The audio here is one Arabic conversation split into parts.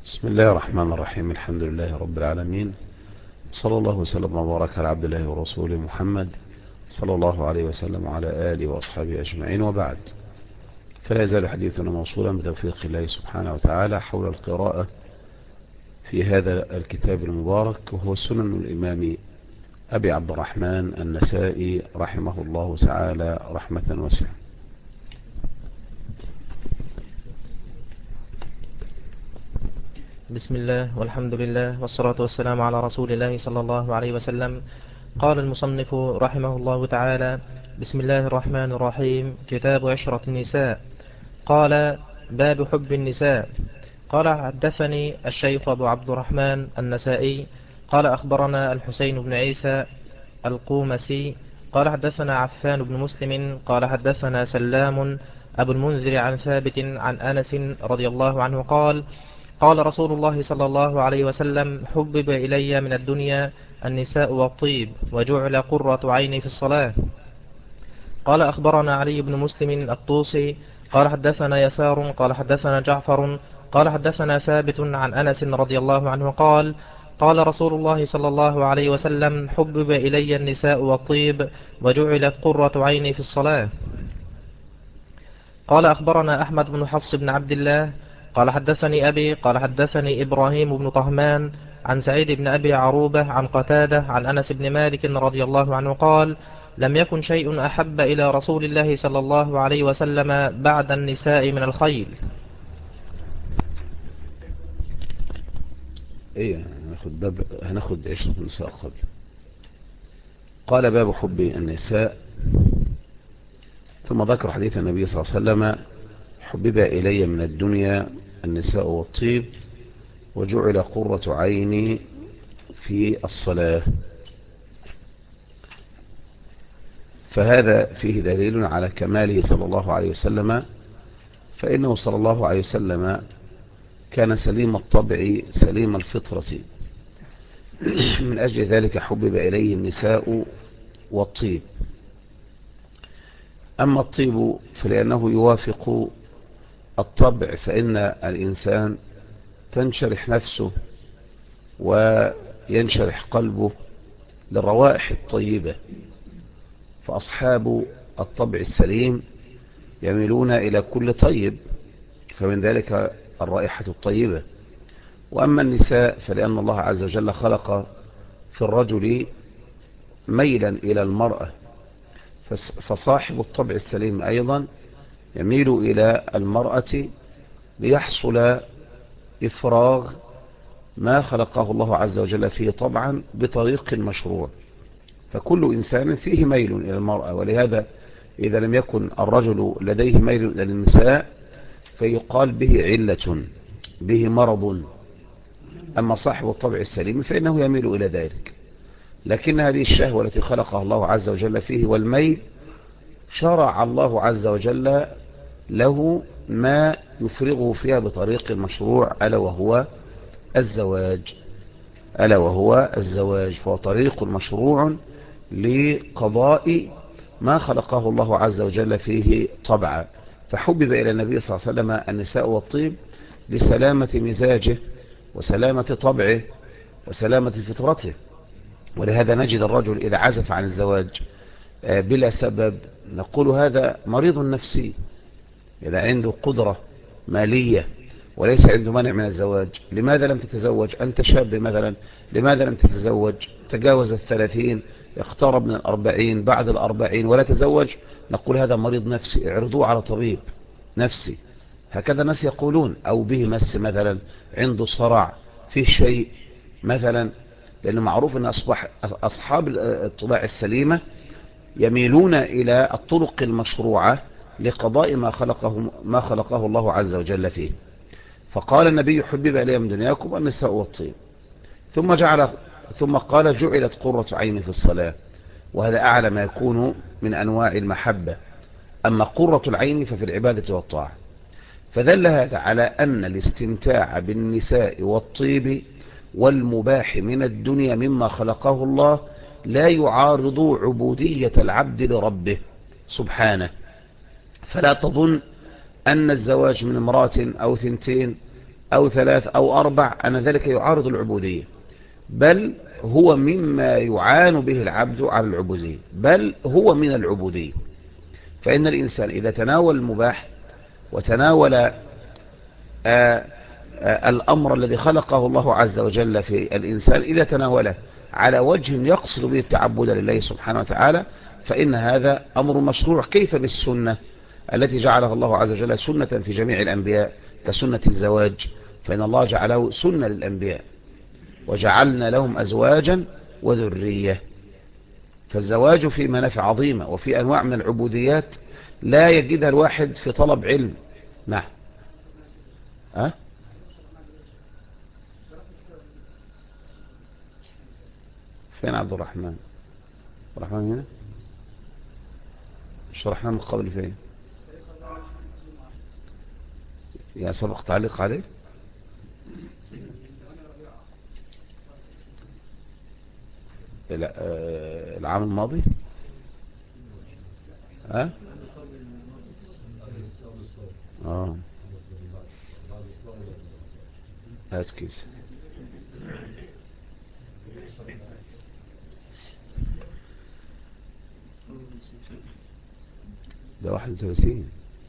بسم الله الرحمن الرحيم. الحمد لله رب العالمين، صلى الله وسلم وبارك على عبد الله ورسوله محمد صلى الله عليه وسلم وعلى آله وأصحابه أجمعين، وبعد. فلا يزال حديثنا موصولا بتوفيق الله سبحانه وتعالى حول القراءة في هذا الكتاب المبارك، وهو سنن الإمام أبي عبد الرحمن النسائي رحمه الله تعالى رحمة واسعة. بسم الله والحمد لله والصلاة والسلام على رسول الله صلى الله عليه وسلم. قال المصنف رحمه الله تعالى: بسم الله الرحمن الرحيم. كتاب عشرة النساء. قال: باب حب النساء. قال: حدثني الشيخ أبو عبد الرحمن النسائي قال: أخبرنا الحسين بن عيسى القومسي قال: حدثنا عفان بن مسلم قال: حدثنا سلام أبو المنذر عن ثابت عن أنس رضي الله عنه قال: قال رسول الله صلى الله عليه وسلم: حبب إلي من الدنيا النساء والطيب، وجعل قرة عيني في الصلاة. قال: أخبرنا علي بن مسلم الطوسي قال: حدثنا يسار قال: حدثنا جعفر قال: حدثنا ثابت عن أنس رضي الله عنه قال: قال رسول الله صلى الله عليه وسلم: حبب إلي النساء والطيب، وجعلت قرة عيني في الصلاة. قال: أخبرنا أحمد بن حفص بن عبد الله قال: حدثني أبي قال: حدثني إبراهيم بن طهمان عن سعيد بن أبي عروبة عن قتادة عن أنس بن مالك رضي الله عنه قال: لم يكن شيء أحب إلى رسول الله صلى الله عليه وسلم بعد النساء من الخيل. ايه، هناخد عشرة النساء قبل. قال: باب حب النساء. ثم ذكر حديث النبي صلى الله عليه وسلم: حبب إلي من الدنيا النساء والطيب، وجعل قرة عيني في الصلاة. فهذا فيه دليل على كماله صلى الله عليه وسلم، فإنه صلى الله عليه وسلم كان سليم الطبع سليم الفطرة، من أجل ذلك حبب إليه النساء والطيب. أما الطيب فلأنه يوافق الطبع، فإن الإنسان تنشرح نفسه وينشرح قلبه للروائح الطيبة، فأصحاب الطبع السليم يميلون إلى كل طيب، فمن ذلك الرائحة الطيبة. وأما النساء فلأن الله عز وجل خلق في الرجل ميلا إلى المرأة، فصاحب الطبع السليم أيضا يميل إلى المرأة ليحصل إفراغ ما خلقه الله عز وجل فيه طبعا بطريق مشروع. فكل إنسان فيه ميل إلى المرأة، ولهذا إذا لم يكن الرجل لديه ميل إلى النساء فيقال به علة، به مرض. أما صاحب الطبع السليم فإنه يميل إلى ذلك. لكن هذه الشهوة التي خلقها الله عز وجل فيه والميل، شرع الله عز وجل له ما يفرغه فيها بطريق المشروع، ألا وهو الزواج. فهو طريق مشروع لقضاء ما خلقه الله عز وجل فيه طبعا. فحبب إلى النبي صلى الله عليه وسلم النساء والطيب لسلامة مزاجه وسلامة طبعه وسلامة فطرته. ولهذا نجد الرجل إذا عزف عن الزواج بلا سبب نقول هذا مريض نفسي. إذا عنده قدرة مالية وليس عنده مانع من الزواج، لماذا لم تتزوج؟ أنت شاب مثلا، لماذا لم تتزوج؟ تجاوز 30، اقترب من 40، بعد 40 ولا تزوج، نقول هذا مريض نفسي، اعرضوه على طبيب نفسي. هكذا الناس يقولون. أو به مس مثلا، عنده صرع، فيه شيء مثلا، لأنه معروف أن أصحاب الطباع السليمة يميلون إلى الطرق المشروعة لقضاء ما خلقه الله عز وجل فيه. فقال النبي: حبب إلي من دنياكم النساء والطيب، ثم قال: جعلت قرة عيني في الصلاة. وهذا أعلى ما يكون من أنواع المحبة. أما قرة العين ففي العبادة والطاعة. فدل هذا على أن الاستمتاع بالنساء والطيب والمباح من الدنيا مما خلقه الله لا يعارض عبودية العبد لربه سبحانه. فلا تظن أن الزواج من امرأة أو ثنتين أو 3 أو 4 أن ذلك يعارض العبودية، بل هو مما يعان به العبد على العبودية، بل هو من العبودية. فإن الإنسان إذا تناول المباح وتناول الأمر الذي خلقه الله عز وجل في الإنسان، إذا تناوله على وجه يقصد به التعبد لله سبحانه وتعالى، فإن هذا أمر مشروع. كيف بالسنة التي جعلها الله عز وجل سنة في جميع الأنبياء كسنة الزواج، فإن الله جعله سنة للأنبياء، وجعلنا لهم أزواجا وذرية. فالزواج فيه منافع عظيمة، وفي أنواع من العبوديات لا يجدها الواحد في طلب علم. نعم. أه؟ فين عبد الرحمن؟ عبد الرحمن هنا؟ شرحنا من قبل فين؟ يا سبق تعليق عليه؟ لا العام الماضي. ها؟ هات كيس. ده 31.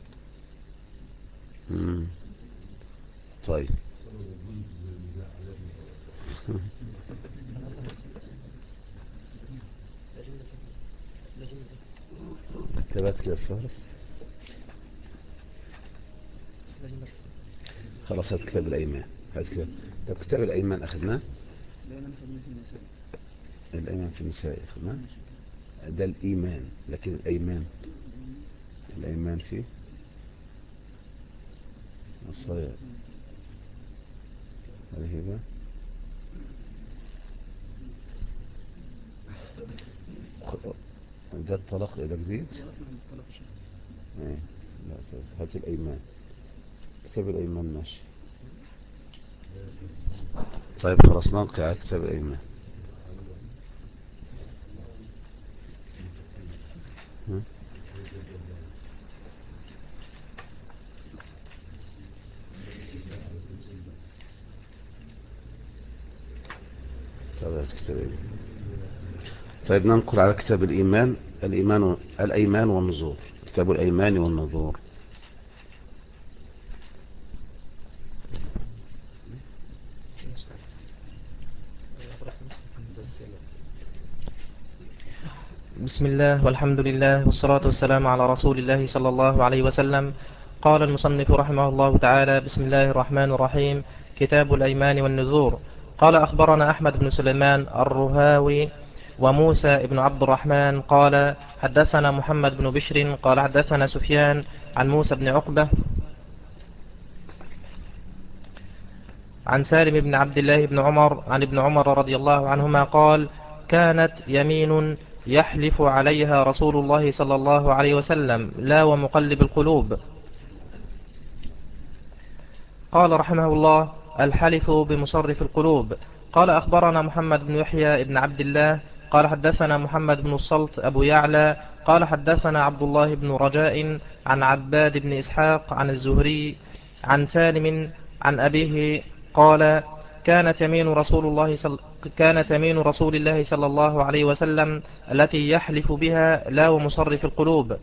طيب. كتبت كده الفهرس. خلاص هات كتاب الأيمان. هات كتاب. طب كتاب الأيمان أخذناه؟ الأيمان في النساء أخذناه. ده الإيمان، لكن الأيمان فيه الصغير. هذه بقى ده الطلاق. ده جديد. ايه لا طيب هات الأيمان. كتاب الأيمان ماشي. طيب خلاص ننقي على كتاب الأيمان. طيب كتاب الأيمان. طيب ننقل على كتاب الإيمان. الأيمان والنذور. كتاب الأيمان والنذور. بسم الله والحمد لله والصلاة والسلام على رسول الله صلى الله عليه وسلم. قال المصنف رحمه الله تعالى: بسم الله الرحمن الرحيم. كتاب الأيمان والنذور. قال: أخبرنا أحمد بن سليمان الرهاوي وموسى بن عبد الرحمن قال: حدثنا محمد بن بشر قال: حدثنا سفيان عن موسى بن عقبة عن سالم بن عبد الله بن عمر عن ابن عمر رضي الله عنهما قال: كانت يمين يحلف عليها رسول الله صلى الله عليه وسلم لا ومقلب القلوب. قال رحمه الله: الحلف بمصرف القلوب. قال: أخبرنا محمد بن يحيى بن عبد الله قال: حدثنا محمد بن الصلت أبو يعلى قال: حدثنا عبد الله بن رجاء عن عباد بن إسحاق عن الزهري عن سالم عن أبيه قال: كانت يمين رسول الله صلى الله عليه وسلم التي يحلف بها لا ومصرف القلوب.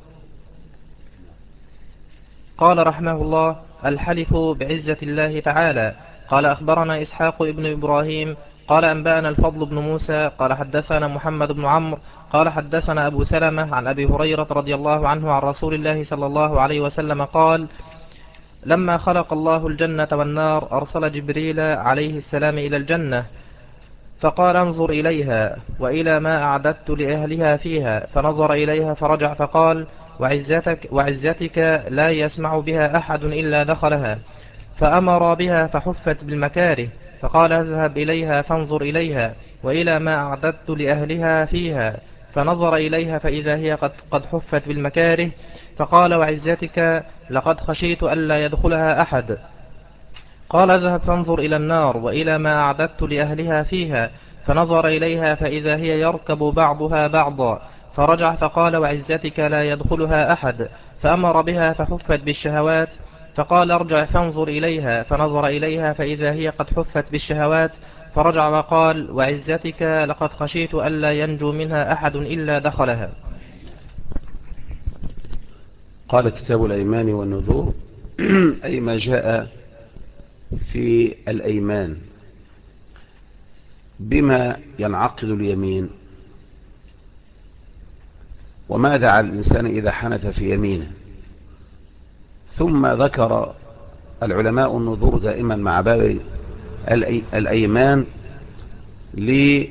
قال رحمه الله: الحلف بعزة الله تعالى. قال: أخبرنا إسحاق ابن إبراهيم قال: أنبأنا الفضل بن موسى قال: حدثنا محمد بن عمرو قال: حدثنا أبو سلمة عن أبي هريرة رضي الله عنه عن رسول الله صلى الله عليه وسلم قال: لما خلق الله الجنة والنار أرسل جبريل عليه السلام إلى الجنة فقال: انظر إليها وإلى ما أعددت لأهلها فيها. فنظر إليها فرجع فقال: وعزتك لا يسمع بها أحد إلا دخلها. فأمر بها فحفت بالمكاره. فقال: اذهب إليها فانظر إليها وإلى ما أعددت لأهلها فيها. فنظر إليها فإذا هي قد حفت بالمكاره. فقال: وعزتك لقد خشيت ألا يدخلها أحد. قال: اذهب فانظر إلى النار وإلى ما أعددت لأهلها فيها. فنظر إليها فإذا هي يركب بعضها بعضا. فرجع فقال: وعزتك لا يدخلها أحد. فأمر بها فحفت بالشهوات. فقال ارجع فانظر إليها، فنظر إليها فإذا هي قد حفت بالشهوات، فرجع وقال وعزتك لقد خشيت ألا ينجو منها أحد إلا دخلها. قال كتاب الأيمان والنذور أي ما جاء في الأيمان بما ينعقد اليمين، وماذا على الإنسان إذا حنث في يمينه. ثم ذكر العلماء النذور دائما مع باب الأيمان لأن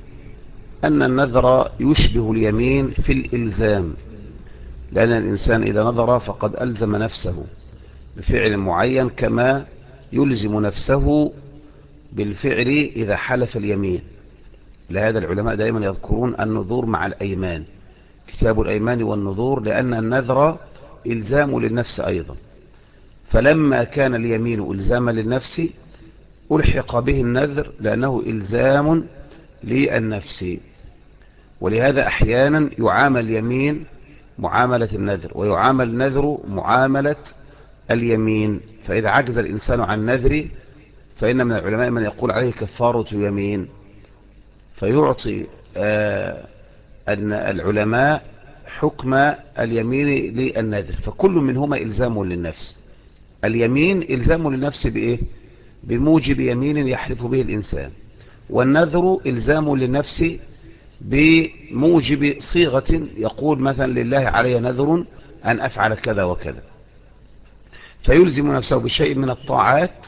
النذر يشبه اليمين في الإلزام، لأن الإنسان إذا نذر فقد ألزم نفسه بفعل معين كما يلزم نفسه بالفعل إذا حلف اليمين. لهذا العلماء دائما يذكرون النذور مع الأيمان، كتاب الأيمان والنذور، لأن النذر إلزام للنفس أيضا. فلما كان اليمين إلزاما للنفس ألحق به النذر لأنه إلزام للنفس. ولهذا أحيانا يعامل اليمين معاملة النذر، ويعامل النذر معاملة اليمين. فإذا عجز الإنسان عن نذر فإن من العلماء من يقول عليه كفارة يمين، فيعطي أن العلماء حكم اليمين للنذر، فكل منهما إلزام للنفس. اليمين إلزام للنفس بإيه؟ بموجب يمين يحلف به الإنسان، والنذر إلزام للنفس بموجب صيغة يقول مثلا لله علي نذر أن أفعل كذا وكذا، فيلزم نفسه بشيء من الطاعات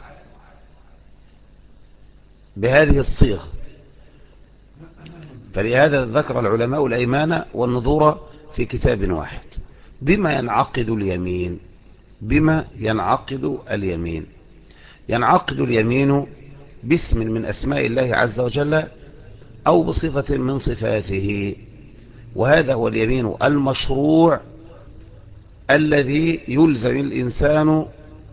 بهذه الصيغة. فلهذا ذكر العلماء الأيمان والنذور في كتاب واحد. بما ينعقد اليمين؟ بما ينعقد اليمين؟ ينعقد اليمين باسم من أسماء الله عز وجل أو بصفة من صفاته، وهذا هو اليمين المشروع الذي يلزم الإنسان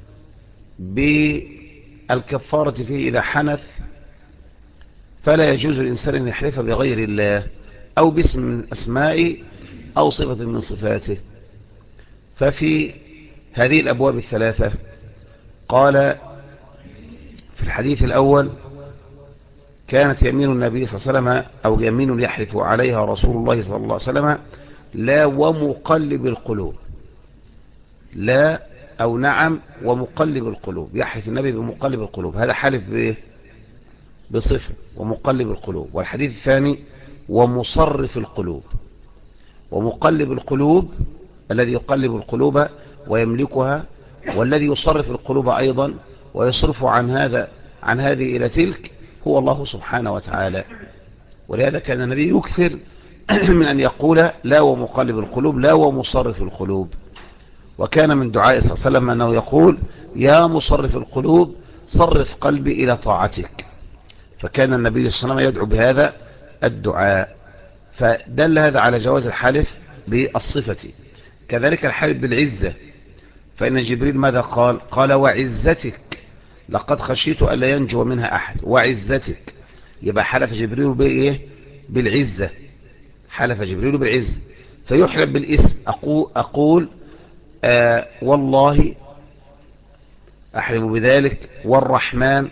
بالكفارة فيه إذا حنث. فلا يجوز الإنسان أن يحلف بغير الله أو باسم من أسمائه أو صفة من صفاته. ففي هذه الأبواب الثلاثة قال في الحديث الأول كانت يمين النبي صلى الله عليه وسلم أو يمين يحلف عليها رسول الله صلى الله عليه وسلم لا ومقلب القلوب، لا أو نعم ومقلب القلوب، يحلف النبي بمقلب القلوب، هذا حلف بإيه؟ بصفة ومقلب القلوب. والحديث الثاني ومصرف القلوب، ومقلب القلوب الذي يقلب القلوب ويملكها، والذي يصرف القلوب أيضا ويصرف عن هذه إلى تلك هو الله سبحانه وتعالى. ولهذا كان النبي يكثر من أن يقول لا ومقلب القلوب لا ومصرف القلوب. وكان من دعاء صلى الله عليه وسلم أنه يقول يا مصرف القلوب صرف قلبي إلى طاعتك. فكان النبي صلى الله عليه وسلم يدعو بهذا الدعاء، فدل هذا على جواز الحلف بالصفة. كذلك الحلف بالعزة، فإن جبريل ماذا قال؟ قال وعزتك لقد خشيت ألا ينجو منها أحد، وعزتك. يبقى حلف جبريل بإيه؟ بالعزة، حلف جبريل بالعزة. فيحلف بالاسم، أقول والله أحلف بذلك، والرحمن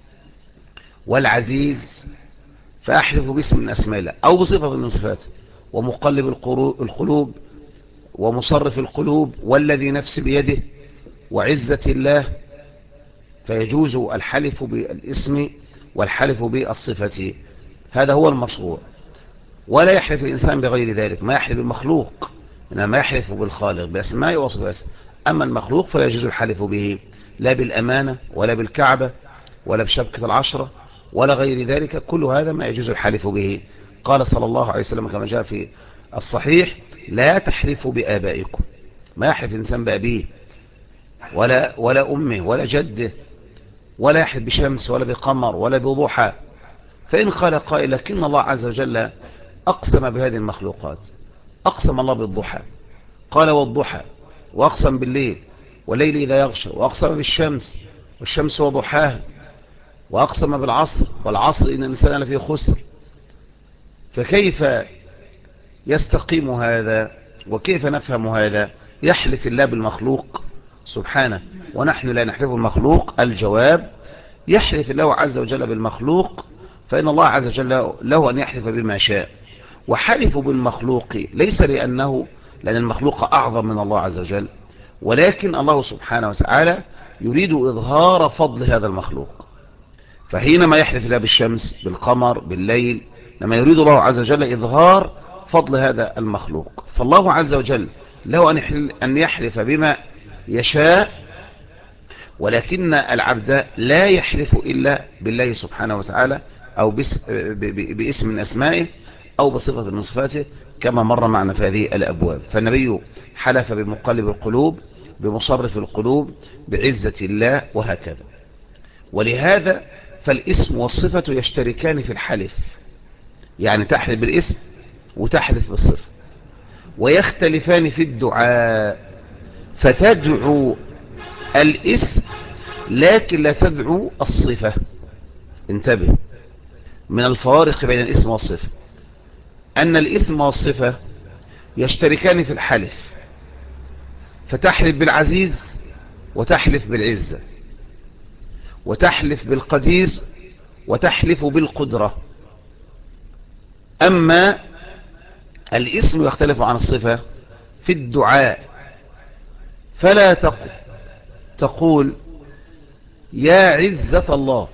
والعزيز، فأحلف باسم من أسماء الله أو بصفة من صفاته. ومقلب القلوب ومصرف القلوب والذي نفس بيده وعزة الله، فيجوز الحلف بالاسم والحلف بالصفة. هذا هو المشروع. ولا يحلف الإنسان بغير ذلك، ما يحلف بالمخلوق إنما يحلف بالخالق بأسماء وصفاته. أما المخلوق فلا يجوز الحلف به، لا بالأمانة ولا بالكعبة ولا بشبكة العشرة ولا غير ذلك، كل هذا ما يجوز الحلف به. قال صلى الله عليه وسلم كما جاء في الصحيح لا تحلفوا بآبائكم، ما يحلف الإنسان بأبيه ولا أمه ولا جده، ولا يحلف بشمس ولا بقمر ولا بضحى. فإن قال قائل لكن الله عز وجل أقسم بهذه المخلوقات، أقسم الله بالضحى، قال والضحى، وأقسم بالليل والليل إذا يغشى، وأقسم بالشمس والشمس وضحاها، وأقسم بالعصر والعصر إن الإنسان لفي خسر. فكيف يستقيم هذا وكيف نفهم هذا؟ يحلف الله بالمخلوق سبحانه، ونحن لا نحلف المخلوق. الجواب: يحلف الله عز وجل بالمخلوق، فإن الله عز وجل له أن يحلف بما شاء. وحلف بالمخلوق ليس لأن المخلوق أعظم من الله عز وجل، ولكن الله سبحانه وتعالى يريد إظهار فضل هذا المخلوق. فحينما يحلف الله بالشمس، بالقمر، بالليل، لما يريد الله عز وجل إظهار فضل هذا المخلوق. فالله عز وجل له أن يحلف بما يشاء، ولكن العبد لا يحلف إلا بالله سبحانه وتعالى، أو باسم من أسمائه، أو بصفة من صفاته، كما مر معنا في هذه الأبواب. فالنبي حلف بمقلب القلوب، بمصرف القلوب، بعزة الله، وهكذا. ولهذا فالاسم والصفة يشتركان في الحلف، يعني تحلف بالاسم وتحلف بالصفة، ويختلفان في الدعاء. فتدعو الاسم لكن لا تدعو الصفة. انتبه من الفوارق بين الاسم والصفة، أن الاسم والصفة يشتركان في الحلف، فتحلف بالعزيز وتحلف بالعزة، وتحلف بالقدير وتحلف بالقدرة. أما الاسم يختلف عن الصفة في الدعاء، فلا تقول يا عزة الله،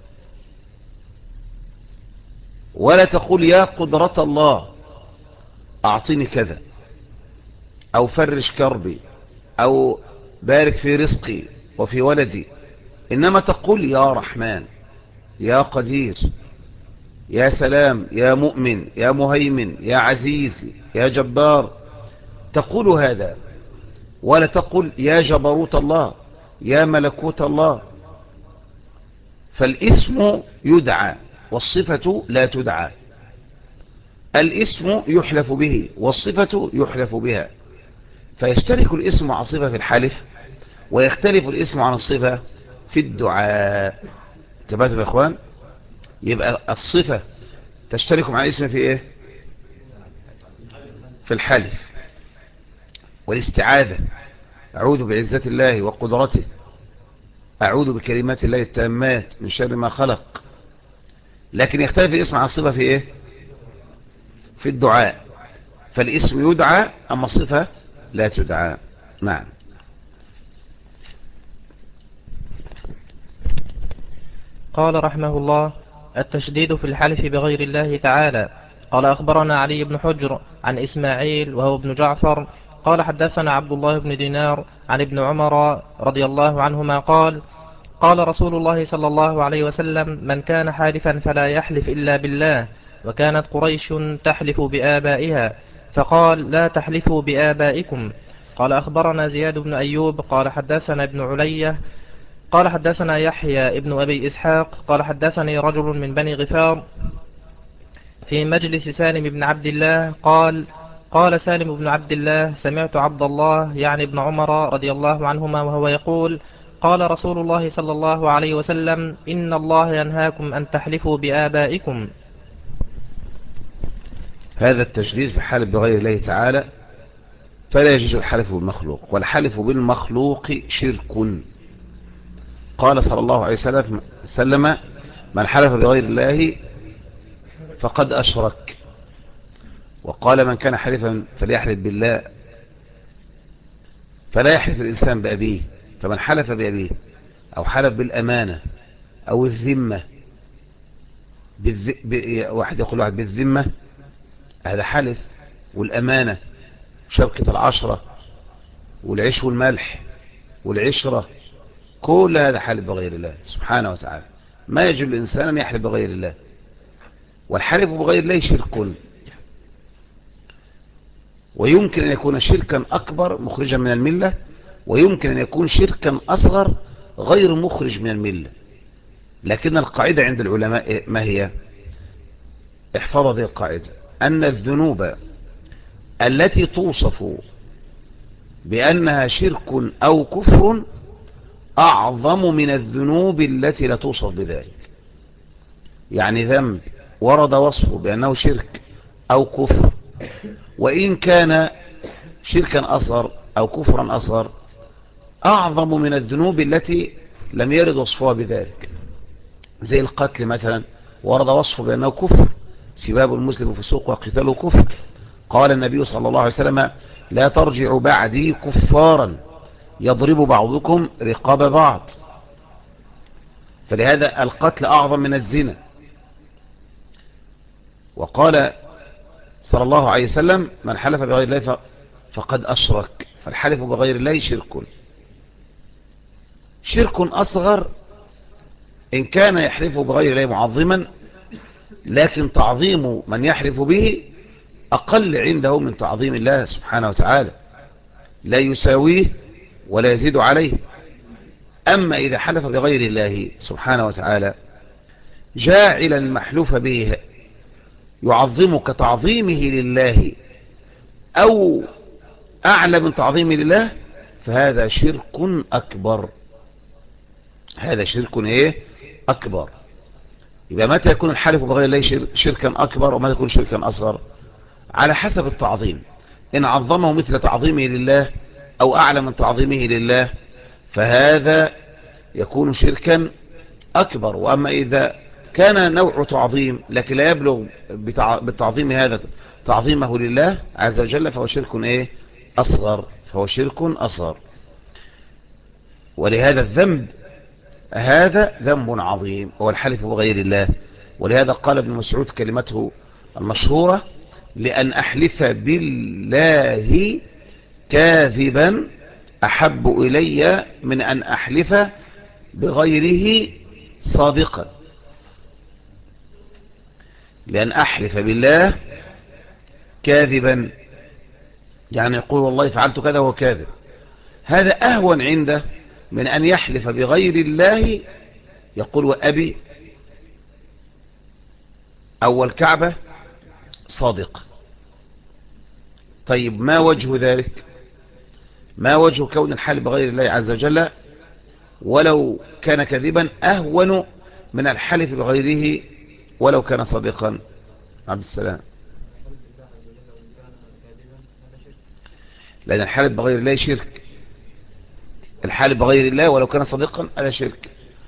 ولا تقول يا قدرة الله أعطني كذا، أو فرج كربي، أو بارك في رزقي وفي ولدي. إنما تقول يا رحمن، يا قدير، يا سلام، يا مؤمن، يا مهيمن، يا عزيز، يا جبار. تقول هذا، ولا تقل يا جبروت الله، يا ملكوت الله. فالاسم يدعى والصفة لا تدعى. الاسم يحلف به والصفة يحلف بها، فيشترك الاسم مع الصفة في الحلف، ويختلف الاسم عن الصفة في الدعاء. انتبهتوا يا اخوان؟ يبقى الصفة تشترك مع الاسم في ايه؟ في الحلف والاستعاذة، أعوذ بعزة الله وقدرته، أعوذ بكلمات الله التامات من شر ما خلق. لكن يختلف الاسم عن الصفة في ايه؟ في الدعاء. فالاسم يدعى أما الصفة لا تدعى. نعم. قال رحمه الله: التشديد في الحلف بغير الله تعالى. قال أخبرنا علي بن حجر عن إسماعيل وهو ابن جعفر قال حدثنا عبد الله بن دينار عن ابن عمر رضي الله عنهما قال: قال رسول الله صلى الله عليه وسلم: من كان حالفا فلا يحلف إلا بالله. وكانت قريش تحلف بآبائها، فقال: لا تحلفوا بآبائكم. قال أخبرنا زياد بن أيوب قال حدثنا ابن علية قال حدثنا يحيى ابن أبي إسحاق قال حدثني رجل من بني غفار في مجلس سالم بن عبد الله قال سالم بن عبد الله: سمعت عبد الله يعني ابن عمر رضي الله عنهما وهو يقول: قال رسول الله صلى الله عليه وسلم: إن الله ينهاكم أن تحلفوا بآبائكم. هذا التشديد في الحلف بغير الله تعالى، فلا يجوز الحلف بالمخلوق، والحلف بالمخلوق شرك. قال صلى الله عليه وسلم: من حلف بغير الله فقد أشرك. وقال: من كان حلفا فليحلف بالله. فلا يحلف الإنسان بأبيه، فمن حلف بأبيه أو حلف بالأمانة أو الذمة، واحد يقول واحد بالذمة، هذا حلف. والأمانة، شبكة العشرة، والعيش والملح والعشرة، كل هذا حلف بغير الله سبحانه وتعالى. ما يجب الإنسان أن يحلف بغير الله. والحلف بغير الله شرك، ويمكن أن يكون شركا أكبر مخرجا من الملة، ويمكن أن يكون شركا أصغر غير مخرج من الملة. لكن القاعدة عند العلماء ما هي؟ احفظ هذه القاعدة: أن الذنوب التي توصف بأنها شرك أو كفر أعظم من الذنوب التي لا توصف بذلك. يعني ذنب ورد وصفه بأنه شرك أو كفر، وإن كان شركا أصغر أو كفرا أصغر، أعظم من الذنوب التي لم يرد وصفها بذلك، زي القتل مثلا، ورد وصفه بأنه كفر، سباب المسلم فسوق وقتاله كفر. قال النبي صلى الله عليه وسلم: لا ترجعوا بعدي كفارا يضرب بعضكم رقاب بعض. فلهذا القتل أعظم من الزنا. وقال صلى الله عليه وسلم: من حلف بغير الله فقد أشرك. فالحلف بغير الله شرك أصغر إن كان يحلف بغير الله معظما، لكن تعظيم من يحلف به أقل عنده من تعظيم الله سبحانه وتعالى، لا يساويه ولا يزيد عليه. أما إذا حلف بغير الله سبحانه وتعالى جاعلا المحلوف به يعظم كتعظيمه لله أو أعلى من تعظيمه لله، فهذا شرك أكبر. هذا شرك إيه؟ أكبر. يبقى متى يكون الحلف بغير الله شركا أكبر، ومتى يكون شركا أصغر؟ على حسب التعظيم. إن عظمه مثل تعظيمه لله أو أعلى من تعظيمه لله فهذا يكون شركا أكبر. وأما إذا كان نوع تعظيم لكن لا يبلغ بالتعظيم هذا تعظيمه لله عز وجل فهو شرك إيه؟ أصغر. فهو شرك أصغر. ولهذا الذنب هذا ذنب عظيم هو الحلف بغير الله. ولهذا قال ابن مسعود كلمته المشهورة: لأن أحلف بالله كاذبا أحب إلي من أن أحلف بغيره صادقا. لأن أحلف بالله كاذبا يعني يقول والله فعلت كذا وهو كاذب، هذا أهون عنده من أن يحلف بغير الله يقول وأبي أو الكعبة صادق. طيب ما وجه ذلك؟ ما وجه كون الحلف بغير الله عز وجل ولو كان كذبا أهون من الحلف بغيره ولو كان صادقا؟ عبد السلام. لأن الحلف بغير الله شرك. الحلف بغير الله ولو كان صادقا هذا شرك.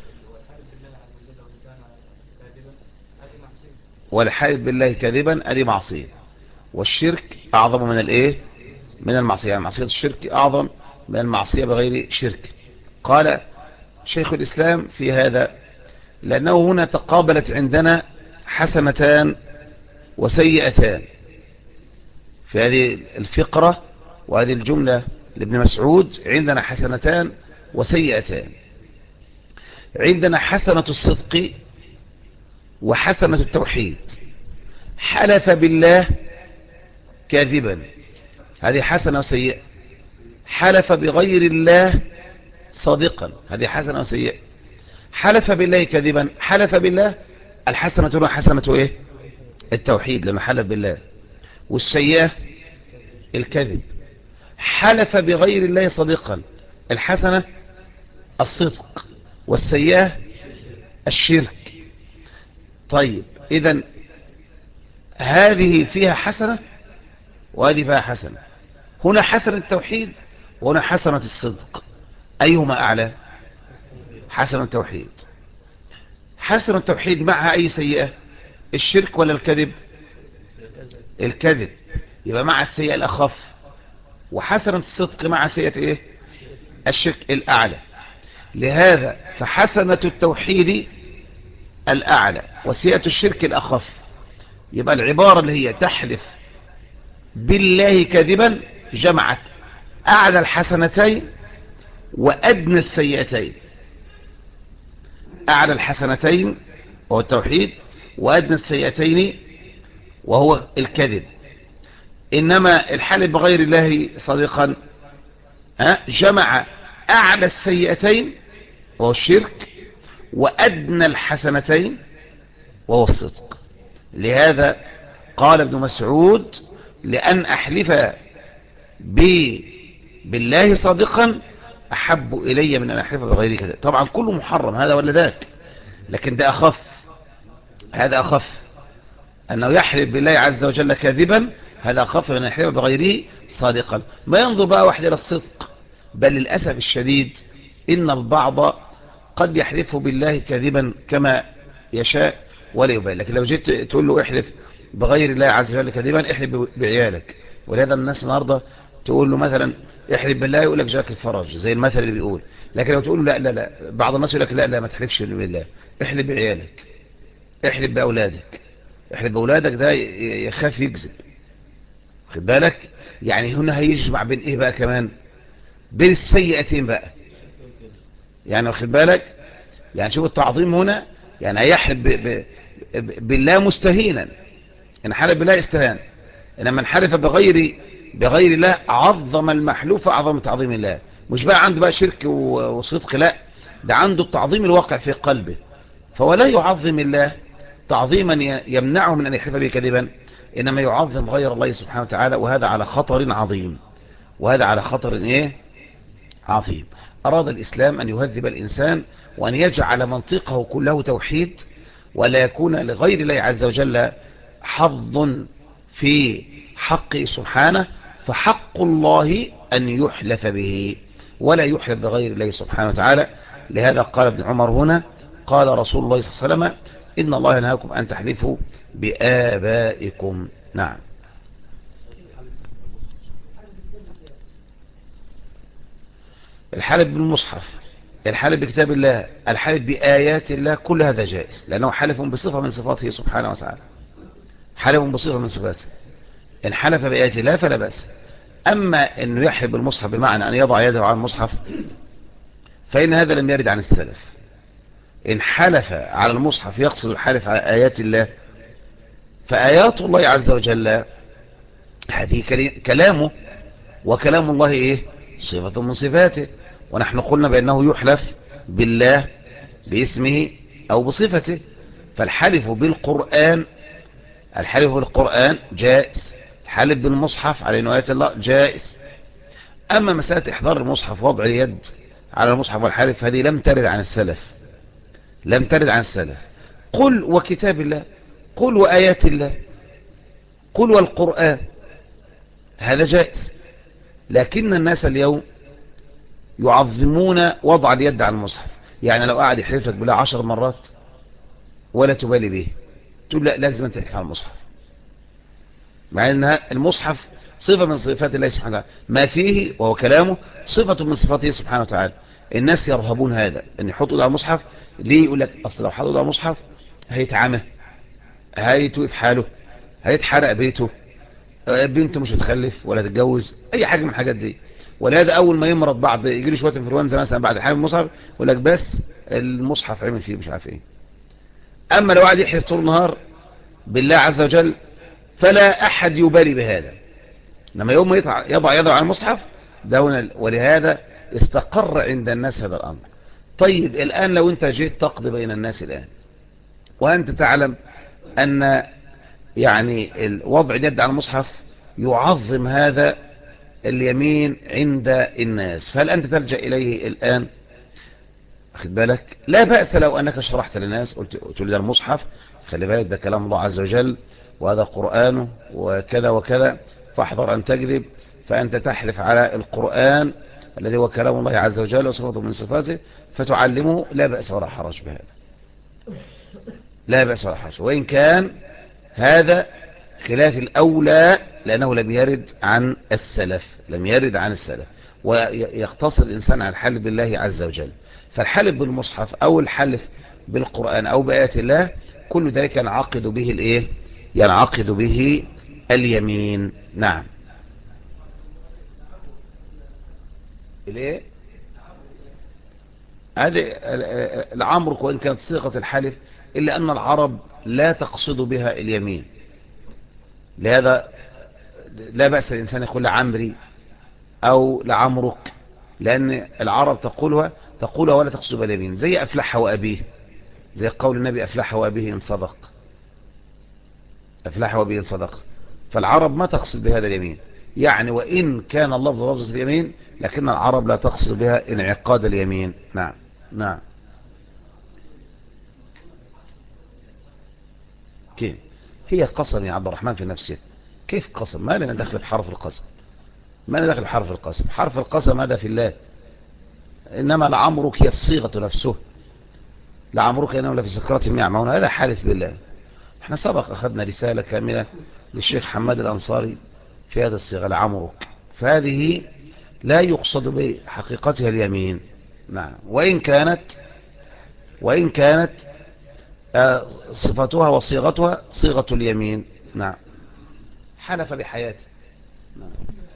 والحلف بالله كذبا هذه معصية. والشرك أعظم من الإيه؟ من المعصية. يعني معصية الشرك أعظم من المعصية بغير شرك. قال شيخ الإسلام في هذا: لأنه هنا تقابلت عندنا حسنتان وسيئتان. في هذه الفقرة وهذه الجملة لابن مسعود عندنا حسنتان وسيئتان. عندنا حسنة الصدق وحسنة التوحيد. حلف بالله كاذبا هذه حسنة وسيئة. حلف بغير الله صادقا هذه حسنة وسيئة. حلف بالله كاذبا، حلف بالله الحسنة هنا حسنة ايه؟ التوحيد لما حلف بالله. والسيئة الكذب. حلف بغير الله صادقا الحسنة الصدق والسيئة الشرك. طيب إذن هذه فيها حسنة وهذه فيها حسنة. هنا حسنة التوحيد وهنا حسنة الصدق، أيهما أعلى؟ حسنة التوحيد. حسنة التوحيد معها أي سيئة؟ الشرك ولا الكذب؟ الكذب. يبقى مع السيئة الأخف. وحسنة الصدق مع سيئة إيه؟ الشرك الأعلى. لهذا فحسنة التوحيد الأعلى وسيئة الشرك الأخف. يبقى العبارة اللي هي تحلف بالله كذبا جمعت أعلى الحسنتين وأدنى السيئتين. أعلى الحسنتين وهو التوحيد وأدنى السيئتين وهو الكذب. إنما الحلف بغير الله صادقا جمع أعلى السيئتين وهو الشرك وأدنى الحسنتين وهو الصدق. لهذا قال ابن مسعود: لأن أحلف بالله صادقا أحب إلي من أن أحلف بغيره كذا. طبعا كله محرم هذا ولا ذاك، لكن ده أخف. هذا أخف، أنه يحلف بالله عز وجل كاذبا هذا أخف من أن يحلف بغيره صادقا. ما ينظر بقى واحد إلى الصدق بل للأسف الشديد إن البعض قد يحلف بالله كذبا كما يشاء ولا يبالي. لكن لو جيت تقول له احلف بغير الله عز وجل كذبا، احلف بعيالك. ولهذا الناس النهارده تقول له مثلا احلف بالله، يقول لك جاك الفرج زي المثل اللي بيقول. لكن لو تقول له لا لا لا، بعض الناس يقول لك لا لا ما تحلفش بالله، احلف بعيالك، احلف بأولادك. احلف بأولادك ده يخاف يكذب. خد بالك، يعني هنا هيجمع بين ايه بقى كمان؟ بين السيئتين بقى. يعني واخد بالك، يعني شوف التعظيم هنا، يعني هيحلف بالله مستهينا. ان حلف بالله استهان، انما من حلف بغير الله عظم المحلوف اعظم تعظيم الله. مش بقى عنده بقى شرك وصدق، لا، ده عنده التعظيم الواقع في قلبه. فهو لا يعظم الله تعظيما يمنعه من ان يحلف به كذبا، انما يعظم غير الله سبحانه وتعالى، وهذا على خطر عظيم. وهذا على خطر ايه عظيم. اراد الاسلام ان يهذب الانسان وان يجعل منطقه كله توحيد، ولا يكون لغير الله عز وجل حظ في حقه سبحانه. فحق الله ان يحلف به ولا يحلف بغير الله سبحانه وتعالى. لهذا قال ابن عمر هنا، قال رسول الله صلى الله عليه وسلم: إن الله ينهاكم أن تحلفوا بآبائكم. نعم. الحلف بالمصحف، الحلف بكتاب الله، الحلف بآيات الله، كل هذا جائز، لأنه حلف بصفة من صفاته سبحانه وتعالى، حلف بصفة من صفاته. إن حلف بآيات الله فلا بأس. أما أنه يحلف بالمصحف بمعنى أن يضع يده على المصحف، فإن هذا لم يرد عن السلف. إن حلف على المصحف يقصد الحلف على آيات الله، فآيات الله عز وجل هذه كلامه، وكلام الله إيه؟ صفة من صفاته. ونحن قلنا بأنه يحلف بالله باسمه أو بصفته. فالحلف بالقرآن، الحلف بالقرآن جائز، الحلف بالمصحف على إنه آيات الله جائز. أما مسألة إحضار المصحف وضع اليد على المصحف والحلف، هذه لم ترد عن السلف، لم ترد عن السلف. قل وكتاب الله، قل وآيات الله، قل والقرآن، هذا جائز. لكن الناس اليوم يعظمون وضع اليد على المصحف. يعني لو قاعد يحلف لك بالله 10 مرات ولا تبالي به، تقول لا لازم تحلف على المصحف، مع ان المصحف صفة من صفات الله سبحانه وتعالى، ما فيه وهو كلامه صفة من صفاته سبحانه وتعالى. الناس يرهبون هذا، ان يحطوا على المصحف. ليه؟ يقول لك اصل لو حطوا على المصحف هيتعمى، هيتوقف حاله، هيتحرق بيته، بنته مش هتخلف ولا تتجوز، اي حاجه من الحاجات دي. ولهذا اول ما يمرض بعد يجي له شويه انفلونزا مثلا بعد الحمل المصحف، يقول لك بس المصحف عمل فيه مش عارف ايه. اما لو قعد يحلف طول النهار بالله عز وجل فلا احد يبالي بهذا. لما يوم ما يضع يده على المصحف ده، ولهذا استقر عند الناس هذا الامر. طيب الان لو انت جيت تقضي بين الناس الان، وانت تعلم ان يعني وضع اليد على المصحف يعظم هذا اليمين عند الناس، فهل أنت تلجأ إليه الآن؟ أخذ بالك، لا بأس لو أنك شرحت للناس، قلت له ده المصحف، خلي بالك ده كلام الله عز وجل، وهذا قرآنه وكذا وكذا، فاحذر أن تكذب، فأنت تحلف على القرآن الذي هو كلام الله عز وجل وصفته من صفاته، فتعلمه، لا بأس ولا حرج بهذا، لا بأس ولا حرج. وإن كان هذا خلاف الأولى، لأنه لم يرد عن السلف، لم يرد عن السلف. ويقتصر الإنسان على الحلف بالله عز وجل. فالحلف بالمصحف أو الحلف بالقرآن أو بآيات الله، كل ذلك ينعقد به الإيه؟ ينعقد به اليمين. نعم. الإيه؟ هذه العمرك وإن كانت صيغة الحلف، إلا أن العرب لا تقصد بها اليمين. لهذا لا بأس الإنسان يقول لعمري أو لعمرك، لأن العرب تقولها ولا تقصد باليمين، زي أفلح وأبيه، زي قول النبي أفلح وأبيه إن صدق، أفلح وأبيه إن صدق. فالعرب ما تقصد بهذا اليمين، يعني وإن كان اللفظ لفظ اليمين، لكن العرب لا تقصد بها انعقاد اليمين. نعم. نعم. كيف هي قسم يا عبد الرحمن في نفسه؟ كيف قسم؟ ما لنا دخل بحرف القسم. ما أنا داخل حرف القسم، حرف القسم هذا في الله، إنما لعمرك هي الصيغة نفسه، لعمرك إنهم لفي سكراتهم يعمهون، هذا حالف بالله. احنا سبق أخذنا رسالة كاملة للشيخ حماد الأنصاري في هذا الصيغة لعمرك، فهذه لا يقصد بحقيقتها اليمين. نعم، وإن كانت صفتها وصيغتها صيغة اليمين. نعم، حلف بحياته. نعم.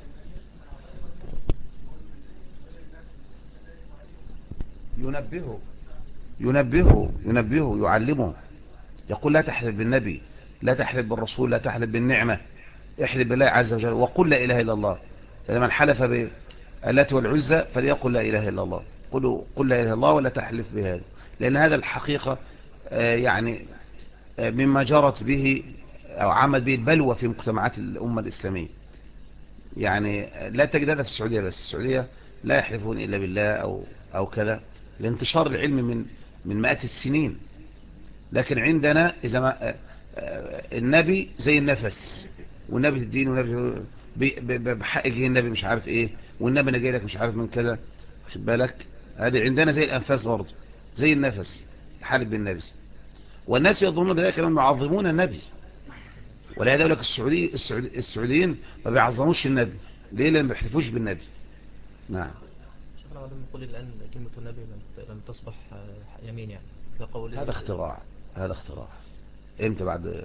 ينبهه يعلمه، يقول لا تحلف بالنبي، لا تحلف بالرسول، لا تحلف بالنعمة، احلف بالله عز وجل وقل لا إله إلا الله. لمن حلف باللات والعزى فليقل لا إله إلا الله، قل لا إله إلا الله ولا تحلف بهذا، لأن هذا الحقيقة يعني مما جرت به أو عمل به البلوى في مجتمعات الأمة الإسلامية. يعني لا تجد هذا في السعودية بس، السعودية لا يحلفون إلا بالله أو كذا، لانتشار العلم من مئات السنين. لكن عندنا إذا ما النبي زي النفس، والنبي الدين، والنبي بحق جه النبي مش عارف ايه، والنبي انا جاي لك مش عارف من كذا، خد بالك. هذه عندنا زي الانفاس برضه، زي النفس، حالف بالنبي. والناس يظنون بذلك انهم يعظمون النبي، ولا يقول لك السعوديين ما بيعظموش النبي، ليه؟ لان ما بيحتفوش بالنبي. نعم. شكرا. بعد ما نقول الآن كلمة النبي لم تصبح يمين يعني كقوله. هذا اختراع امتى بعد؟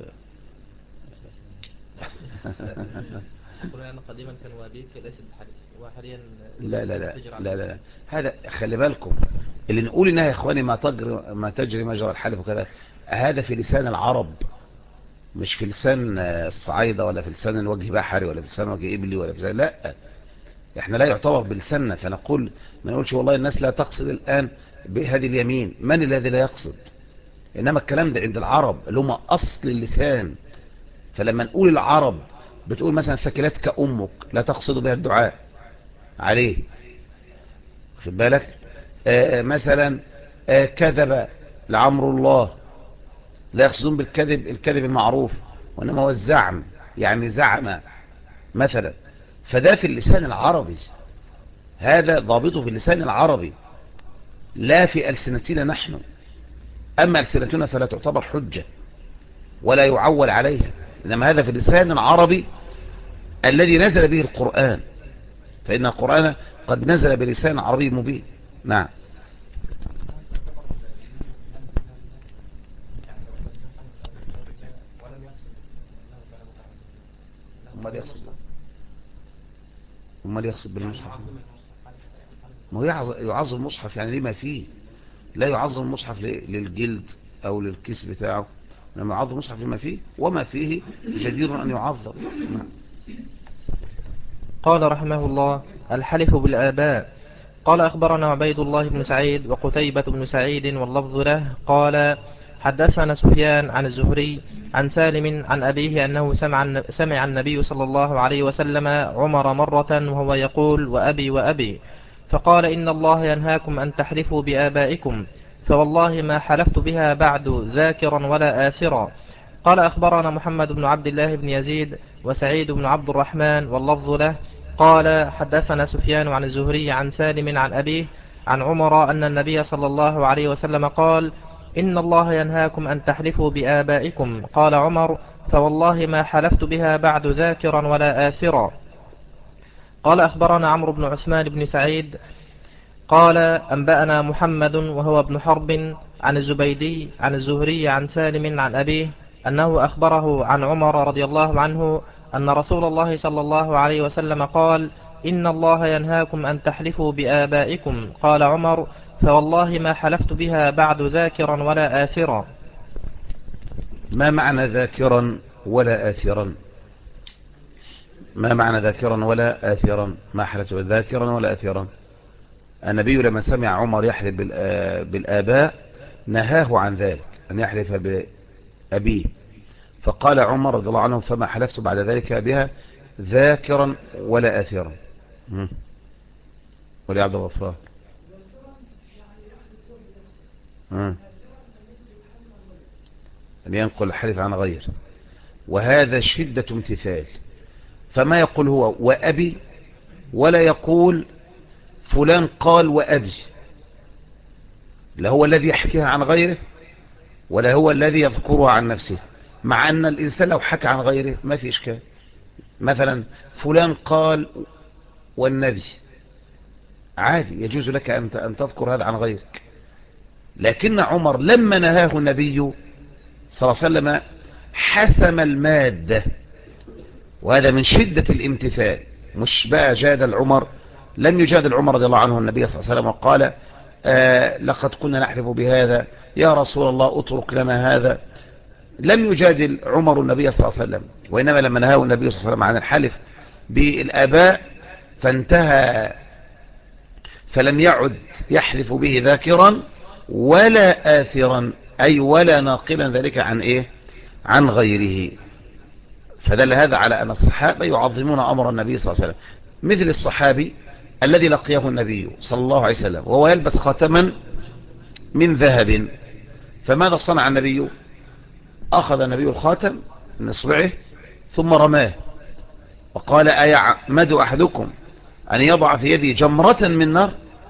يقولون أن قديما كان وأبيك ليست بحلف، وحاليا لا لا لا تجري على لا لا الإنسان. لا. هذا خلي بالكم، اللي نقول انها يا اخواني ما تجري مجرى الحلف وكذا، هذا في لسان العرب، مش في لسان الصعايدة، ولا في لسان الوجه بحري، ولا في لسان وجه إبلي، ولا في لسان، لا، احنا لا يعتبر بلساننا، فنقول ما نقولش والله الناس لا تقصد الآن بهذه اليمين، من الذي لا يقصد؟ إنما الكلام ده عند العرب اللي هم أصل اللسان. فلما نقول العرب بتقول مثلا ثكلتك أمك، لا تقصد بها الدعاء عليه، خد بالك. مثلا كذب لعمر الله، لا يقصدون بالكذب الكذب المعروف، وإنما هو الزعم، يعني زعم مثلا. فده في اللسان العربي، هذا ضابطه في اللسان العربي، لا في ألسنتنا نحن. أما ألسنتنا فلا تعتبر حجة ولا يعول عليها، إنما هذا في اللسان العربي الذي نزل به القرآن، فإن القرآن قد نزل بلسان عربي مبين. نعم. امال يقصد بالمصحف، ما هو يعظم المصحف يعني لما فيه، لا يعظم المصحف للجلد او للكيس بتاعه، انما يعظم المصحف لما فيه، وما فيه جدير ان يعظم. نعم. قال رحمه الله: الحلف بالآباء. قال أخبرنا عبيد الله بن سعيد وقتيبة بن سعيد واللفظ له قال حدثنا سفيان عن الزهري عن سالم عن أبيه أنه سمع النبي صلى الله عليه وسلم عمر مرة وهو يقول وأبي وأبي، فقال إن الله ينهاكم أن تحلفوا بآبائكم، فوالله ما حلفت بها بعد ذاكرا ولا آثرا. قال أخبرنا محمد بن عبد الله بن يزيد وسعيد بن عبد الرحمن واللفظ له قال حدثنا سفيان عن الزهري عن سالم عن أبيه عن عمر أن النبي صلى الله عليه وسلم قال إن الله ينهاكم أن تحلفوا بآبائكم. قال عمر فوالله ما حلفت بها بعد ذاكرا ولا آثرا. قال أخبرنا عمرو بن عثمان بن سعيد قال أنبأنا محمد وهو ابن حرب عن الزبيدي عن الزهري عن سالم عن أبيه أنه أخبره عن عمر رضي الله عنه أن رسول الله صلى الله عليه وسلم قال إن الله ينهاكم أن تحلفوا بآبائكم. قال عمر فوالله ما حلفت بها بعد ذاكرا ولا آثرا. ما معنى ذاكرا ولا آثرا؟ ما معنى ذاكرا ولا آثرا؟ ما حلفت ذاكرا ولا آثرا؟ النبي لما سمع عمر يحلف بالآباء نهاه عن ذلك، أن يحلف بأبيه، فقال عمر رضي الله عنه فما حلفت بعد ذلك بها ذاكرا ولا آثرا. ولي عبد الغفار. أن ينقل الحلف عن غير، وهذا شدة امتثال. فما يقول هو وأبي ولا يقول فلان قال وأبي، لا هو الذي يحكيها عن غيره ولا هو الذي يذكرها عن نفسه، مع أن الإنسان لو حكى عن غيره ما في إشكال. مثلا فلان قال والنبي، عادي يجوز لك أن تذكر هذا عن غيرك. لكن عمر لما نهاه النبي صلى الله عليه وسلم حسم المادة، وهذا من شدة الامتثال. مش بقى جادل عمر، لم يجادل عمر رضي الله عنه النبي صلى الله عليه وسلم وقال لقد كنا نحلف بهذا يا رسول الله اترك لنا هذا. لم يجادل عمر النبي صلى الله عليه وسلم، وإنما لما نهاه النبي صلى الله عليه وسلم عن الحلف بالآباء فانتهى، فلم يعد يحلف به ذاكرا ولا آثرا، أي ولا ناقلا ذلك عن إيه؟ عن غيره. فدل هذا على أن الصحابة يعظمون أمر النبي صلى الله عليه وسلم، مثل الصحابي الذي لقيه النبي صلى الله عليه وسلم وهو يلبس خاتما من ذهب، فماذا صنع النبي؟ أخذ النبي الخاتم من إصبعه ثم رماه وقال أيعمد أحدكم أن يضع في يدي جمرة من نار؟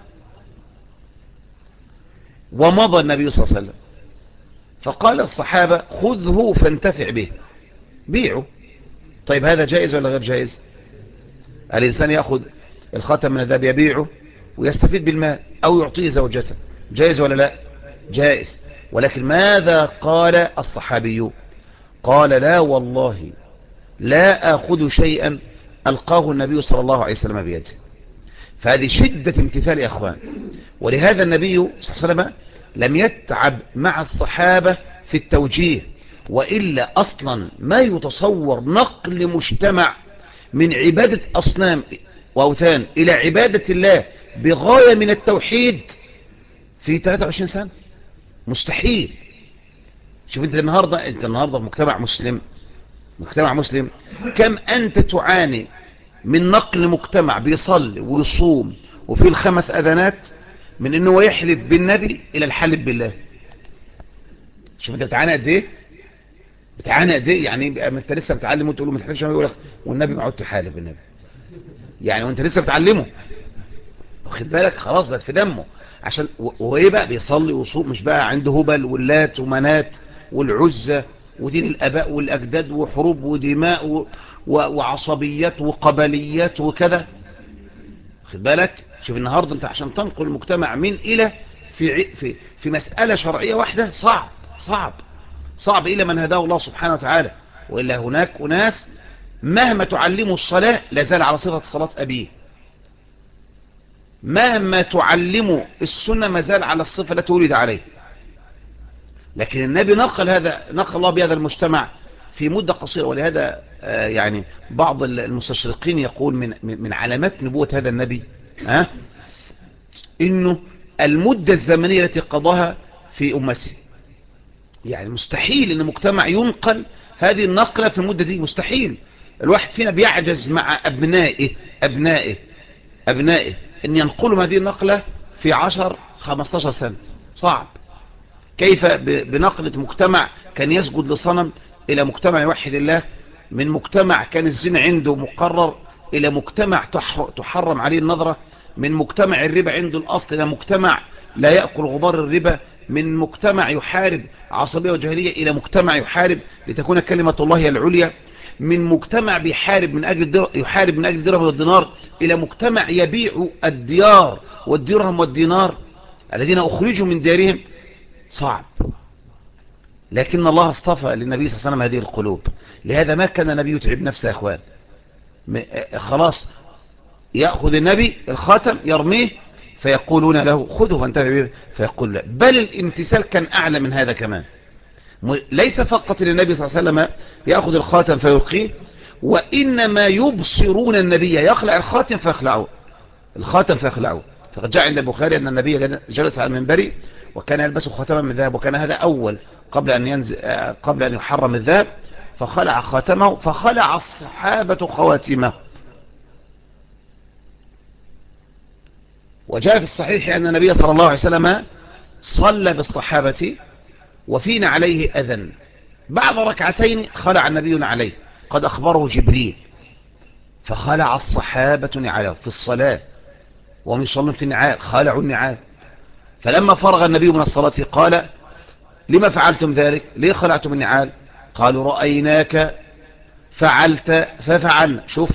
ومضى النبي صلى الله عليه وسلم، فقال الصحابة خذه فانتفع به، بيعه. طيب هذا جائز ولا غير جائز؟ الإنسان يأخذ الخاتم من الذهب يبيعه ويستفيد بالمال أو يعطيه زوجته، جائز ولا لا؟ جائز. ولكن ماذا قال الصحابي؟ قال لا والله لا آخذ شيئا ألقاه النبي صلى الله عليه وسلم بيده. فهذه شدة امتثال يا أخوان. ولهذا النبي صلى الله عليه وسلم لم يتعب مع الصحابة في التوجيه، وإلا أصلا ما يتصور نقل مجتمع من عبادة أصنام وأوثان إلى عبادة الله بغاية من التوحيد في 23 سنة، مستحيل. شوف انت النهاردة مجتمع مسلم كم أنت تعاني من نقل مجتمع بيصلي ويصوم وفي الخمس أذانات من أنه يحلف بالنبي إلى الحلف بالله. شوف انت بتعاني قد ايه، يعني انت لسه بتعلم وتقول له ما تحلفش، يقول لك والنبي ما عدت حالف بالنبي، يعني وانت لسه بتعلمه، واخد بالك؟ خلاص بقت في دمه. عشان وايه بقى؟ بيصلي ويصوم، مش بقى عنده هبل واللات ومنات والعزة ودين الاباء والاجداد وحروب ودماء وعصبيات وقبليات وكذا، واخد بالك؟ شوف النهارده انت عشان تنقل المجتمع من الى في مسألة شرعية واحدة صعب إلى من هداه الله سبحانه وتعالى. وإلا هناك أناس مهما تعلموا الصلاة لازال على صفة صلاة أبيه، مهما تعلموا السنة مازال على الصفة التي ولد عليه. لكن النبي نقل الله بهذا المجتمع في مدة قصيرة. ولهذا يعني بعض المستشرقين يقول من علامات نبوة هذا النبي إنه المدة الزمنية التي قضاها في أمته، يعني مستحيل ان مجتمع ينقل هذه النقلة في المدة دي، مستحيل. الواحد فينا بيعجز مع أبنائه ان ينقلوا هذه النقلة في 10-15 سنة، صعب. كيف بنقلة مجتمع كان يسجد لصنم الى مجتمع يوحد الله، من مجتمع كان الزنا عنده مقرر الى مجتمع تحرم عليه النظرة، من مجتمع الربا عنده الاصل الى مجتمع لا يأكل غبار الربا، من مجتمع يحارب عصبية وجاهلية إلى مجتمع يحارب لتكون كلمة الله هي العليا، من مجتمع يحارب من أجل الدرهم والدينار إلى مجتمع يبيع الديار والدرهم والدينار الذين أخرجوا من ديارهم. صعب. لكن الله اصطفى للنبي صلى الله عليه وسلم هذه القلوب. لهذا ما كان النبي يتعب نفسه يا أخوان. خلاص يأخذ النبي الخاتم يرميه فيقولون له خذه فانتفع به، فيقول لا. بل الامتثال كان أعلى من هذا كمان. ليس فقط للنبي صلى الله عليه وسلم يأخذ الخاتم فيلقيه، وإنما يبصرون النبي يخلع الخاتم فيخلعه. فقد جاء عند البخاري أن النبي جلس على المنبر وكان يلبس خاتما من ذهب، وكان هذا أول قبل أن يحرم الذهب، فخلع خاتمه فخلع الصحابة خواتمه. وجاء في الصحيح أن النبي صلى الله عليه وسلم صلى بالصحابة وفينا عليه أذن، بعد ركعتين خلع النبي عليه، قد أخبره جبريل. فخلع الصحابة نعالهم في الصلاة، وهم يصلون في النعال، خلعوا النعال. فلما فرغ النبي من الصلاة قال: لما فعلتم ذلك؟ ليه خلعتم النعال؟ قالوا: رأيناك فعلت ففعلنا. شوف،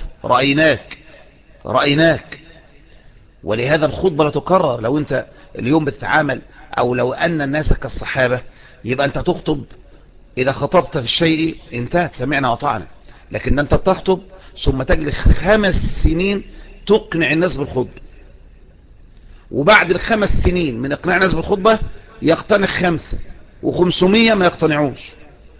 رأيناك. ولهذا الخطبة لا تكرر. لو انت اليوم بتتعامل، او لو ان الناس كالصحابة، يبقى انت تخطب، اذا خطبت في الشيء انتهت، سمعنا وطعنا. لكن انت بتخطب ثم تجلس 5 سنين تقنع الناس بالخطبة، وبعد ال5 سنين من اقناع الناس بالخطبة يقتنع 5 و500 ما يقتنعوش.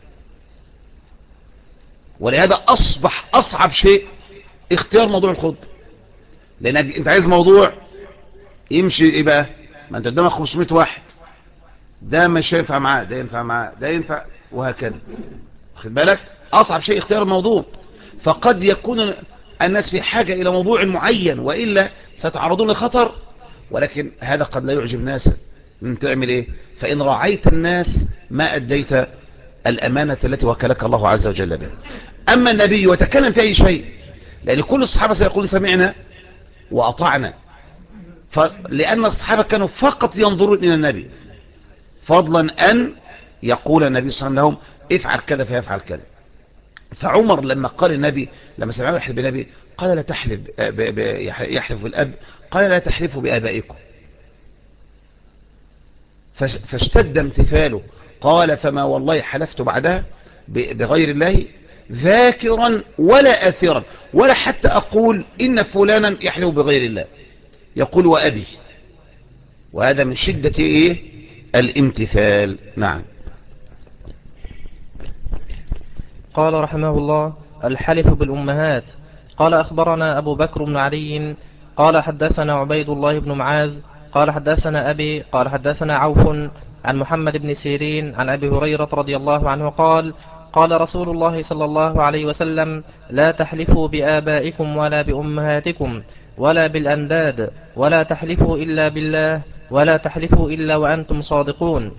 ولهذا اصبح اصعب شيء اختيار موضوع الخطبة، لانك انت عايز موضوع يمشي ايه بقى؟ ما انت قدامك 500 واحد، ده مش هينفع معاه، ده ينفع معاه، ده ينفع، وهكذا. واخد بالك؟ اصعب شيء اختيار الموضوع. فقد يكون الناس في حاجة الى موضوع معين، وإلا سيتعرضون لخطر، ولكن هذا قد لا يعجب ناسا. تعمل ايه؟ فإن رعيت الناس ما أديت الأمانة التي وكلك الله عز وجل بها. أما النبي يتكلم في أي شيء، لأن كل الصحابة سيقول: سمعنا وأطعنا. لأن الصحابة كانوا فقط ينظرون إلى النبي، فضلا أن يقول النبي صلى الله عليه وسلم لهم: افعل كذا فيفعل كذا. فعمر لما قال النبي، لما سمعه يحلف بالنبي، قال: لا تحلف يحلف بالأب، قال: لا تحلفوا بآبائكم. فاشتد امتثاله، قال: فما والله حلفت بعدها بغير الله ذاكرا ولا آثرا، ولا حتى أقول إن فلانا يحلف بغير الله، يقول: وأبي. وهذا من شدة إيه؟ الامتثال. نعم. قال رحمه الله: الحلف بالأمهات. قال أخبرنا أبو بكر بن علي قال حدثنا عبيد الله بن معاذ قال حدثنا أبي قال حدثنا عوف عن محمد بن سيرين عن أبي هريرة رضي الله عنه قال: قال رسول الله صلى الله عليه وسلم: لا تحلفوا بآبائكم ولا بأمهاتكم ولا بالأنداد، ولا تحلفوا إلا بالله، ولا تحلفوا إلا وأنتم صادقون.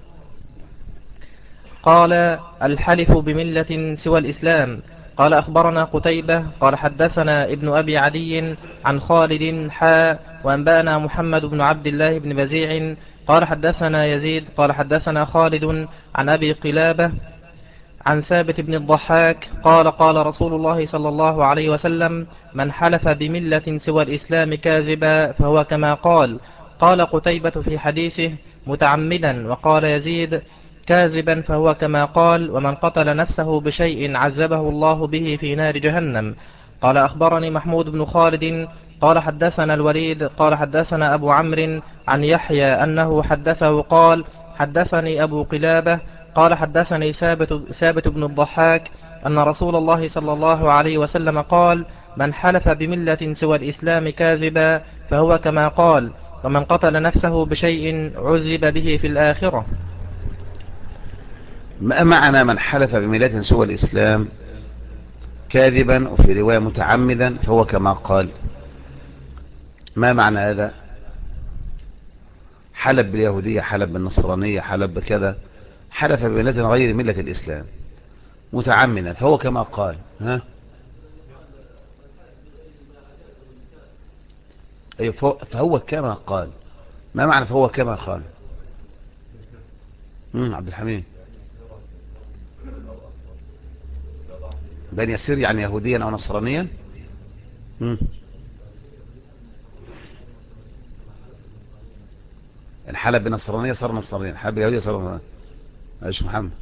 قال: الحلف بملة سوى الإسلام. قال أخبرنا قتيبة قال حدثنا ابن أبي عدي عن خالد وأنبأنا محمد بن عبد الله بن بزيع قال حدثنا يزيد قال حدثنا خالد عن أبي قلابة عن ثابت بن الضحاك قال: قال رسول الله صلى الله عليه وسلم: من حلف بملة سوى الإسلام كاذبا فهو كما قال. قال قتيبة في حديثه: متعمدا. وقال يزيد: كاذبا فهو كما قال. ومن قتل نفسه بشيء عذبه الله به في نار جهنم. قال أخبرني محمود بن خالد قال حدثنا الوليد قال حدثنا أبو عمرو عن يحيى أنه حدثه قال: حدثني أبو قلابة قال حدثني ثابت بن الضحاك أن رسول الله صلى الله عليه وسلم قال: من حلف بملة سوى الإسلام كاذبا فهو كما قال. ومن قتل نفسه بشيء عذب به في الآخرة. ما معنى من حلف بملة سوى الإسلام كاذبا، وفي رواية متعمدا، فهو كما قال؟ ما معنى هذا؟ حلف باليهودية، حلف بالنصرانية، حلف بكذا، حلف بملة غير ملة الإسلام متعمدا، فهو كما قال. ها؟ أيوة، فهو كما قال. ما معنى فهو كما قال؟ عبد الحميد. بن يسير يعني يهوديا أو نصرانيا. الحلف بنصرانية صار نصرانيا، الحلف باليهودية صار نصرانيا. ايش محمد؟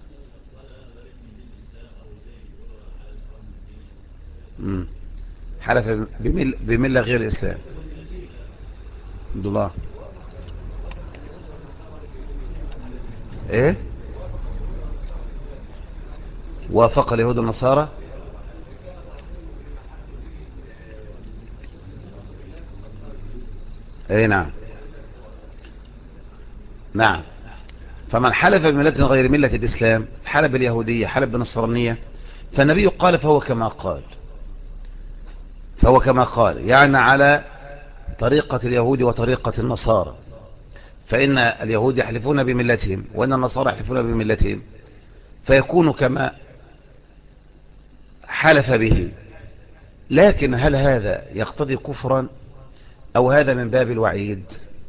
حلف بملة غير الإسلام. عبد الله. ايه؟ وافق اليهود النصارى. ايه، نعم. نعم. فمن حلف بملة غير ملة الإسلام، حلف باليهودية، حلف بالنصرانية، فالنبي قال: فهو كما قال. فهو كما قال يعني على طريقة اليهود وطريقة النصارى، فإن اليهود يحلفون بملتهم وإن النصارى يحلفون بملتهم، فيكون كما حلف به لكن هل هذا يقتضي كفرا أو هذا من باب الوعيد؟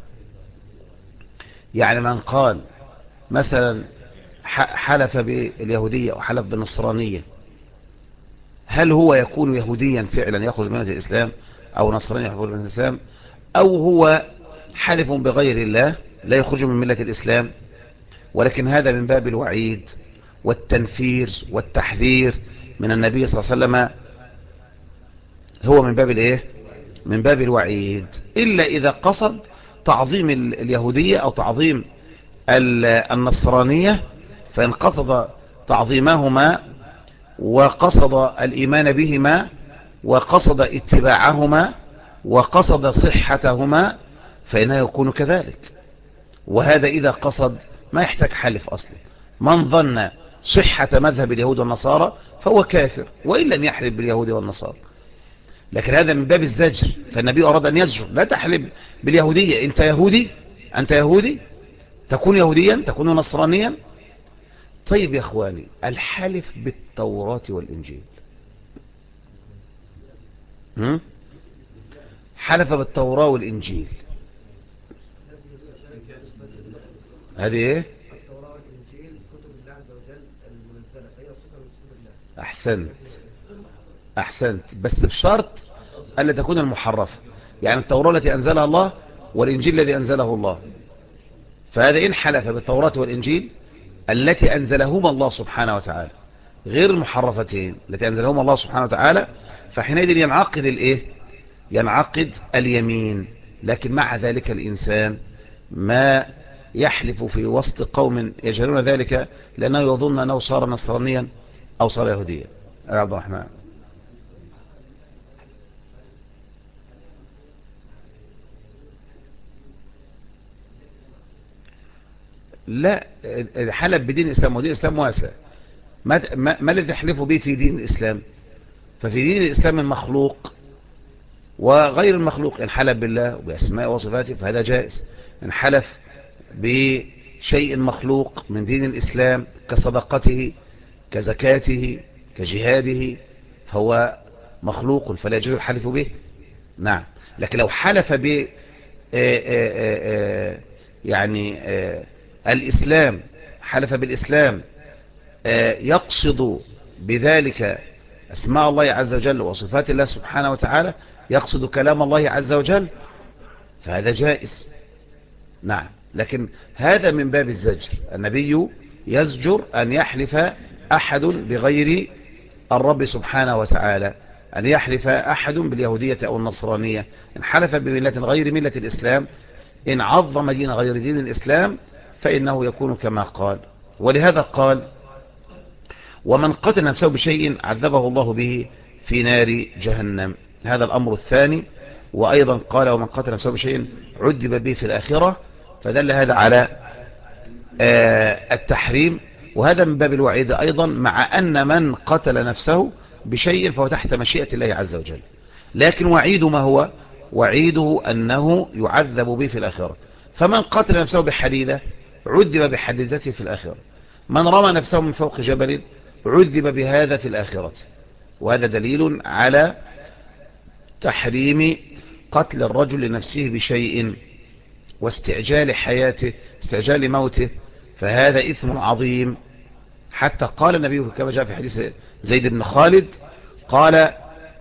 يعني من قال مثلا حلف باليهودية أو حلف بالنصرانية، هل هو يكون يهوديا فعلا يخرج من الإسلام، أو نصرانيا يخرج من الإسلام، أو هو حلف بغير الله لا يخرج من ملة الإسلام، ولكن هذا من باب الوعيد والتنفير والتحذير من النبي صلى الله عليه وسلم، هو من باب الايه، من باب الوعيد، إلا إذا قصد تعظيم اليهودية أو تعظيم النصرانية، فإن قصد تعظيمهما وقصد الإيمان بهما وقصد اتباعهما وقصد صحتهما فإنه يكون كذلك. وهذا إذا قصد ما يحتاج حلف أصلا. من ظن صحة مذهب اليهود والنصارى فهو كافر وإن لم يحلف باليهود والنصارى. لكن هذا من باب الزجر، فالنبي أراد أن يزجر: لا تحلف باليهودية، أنت يهودي، أنت يهودي، تكون يهوديا، تكون نصرانيا. طيب يا أخواني، الحلف بالتوراة والإنجيل، حلف بالتوراة والإنجيل، هذه ايه؟ التوراة والإنجيل كتب الله عز وجل المنزلة، فهي صفة من صفات الله. أحسنت، أحسنت، بس بشرط ألا تكون المحرفة. يعني التوراة التي أنزلها الله والإنجيل الذي أنزله الله، فهذا إن حلف بالتوراة والإنجيل التي أنزلهما الله سبحانه وتعالى غير المحرفتين التي أنزلهما الله سبحانه وتعالى، فحينئذ ينعقد الإيه؟ ينعقد اليمين. لكن مع ذلك الإنسان ما يحلف في وسط قوم يجهلون ذلك لأنه يظن أنه صار نصرانيا أو صار يهوديا. يا عبد الرحمن، لا، حلف بدين الإسلام، ودين الإسلام واسع. ما الذي تحلفه به في دين الإسلام؟ ففي دين الإسلام المخلوق وغير المخلوق، إن حلف بالله وبأسماء وصفاته فهذا جائز. إن حلف بشيء مخلوق من دين الإسلام كصدقته كزكاته كجهاده فهو مخلوق فلا يجوز الحلف به. نعم. لكن لو حلف ب يعني الإسلام، حلف بالإسلام يقصد بذلك أسماء الله عز وجل وصفات الله سبحانه وتعالى، يقصد كلام الله عز وجل، فهذا جائز. نعم. لكن هذا من باب الزجر، النبي يزجر أن يحلف أحد بغير الرب سبحانه وتعالى، أن يحلف أحد باليهودية أو النصرانية. إن حلف بملة غير ملة الإسلام، إن عظم دين غير دين الإسلام، فإنه يكون كما قال. ولهذا قال: ومن قتل نفسه بشيء عذبه الله به في نار جهنم. هذا الأمر الثاني. وأيضا قال: ومن قتل نفسه بشيء عذب به في الآخرة. فدل هذا على التحريم، وهذا من باب الوعيد أيضا، مع أن من قتل نفسه بشيء فهو تحت مشيئة الله عز وجل. لكن وعيده ما هو؟ وعيده أنه يعذب به في الآخرة. فمن قتل نفسه بحديدة عذب بحديدته في الآخرة. من رمى نفسه من فوق جبل عذب بهذا في الآخرة. وهذا دليل على تحريم قتل الرجل لنفسه بشيء واستعجال حياته، استعجال موته، فهذا إثم عظيم. حتى قال النبي كما جاء في حديث زيد بن خالد قال: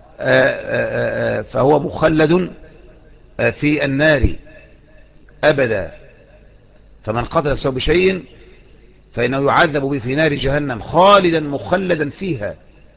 فهو مخلد في النار أبدا. فمن قتل نفسه بشيء فإنه يعذب به في نار جهنم خالدا مخلدا فيها.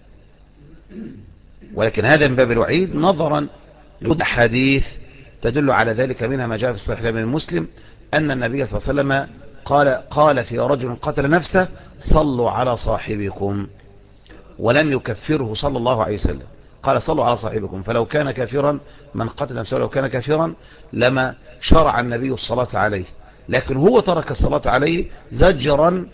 ولكن هذا من باب الوعيد نظرا للحديث تدل على ذلك، منها ما جاء في صحيح من مسلم أن النبي صلى الله عليه وسلم قال في رجل قتل نفسه: صلوا على صاحبكم، ولم يكفره صلى الله عليه وسلم. قال: صلوا على صاحبكم، فلو كان كافرا من قتل نفسه لو كان كافرا لما شرع النبي الصلاة عليه، لكن هو ترك الصلاة عليه زجرا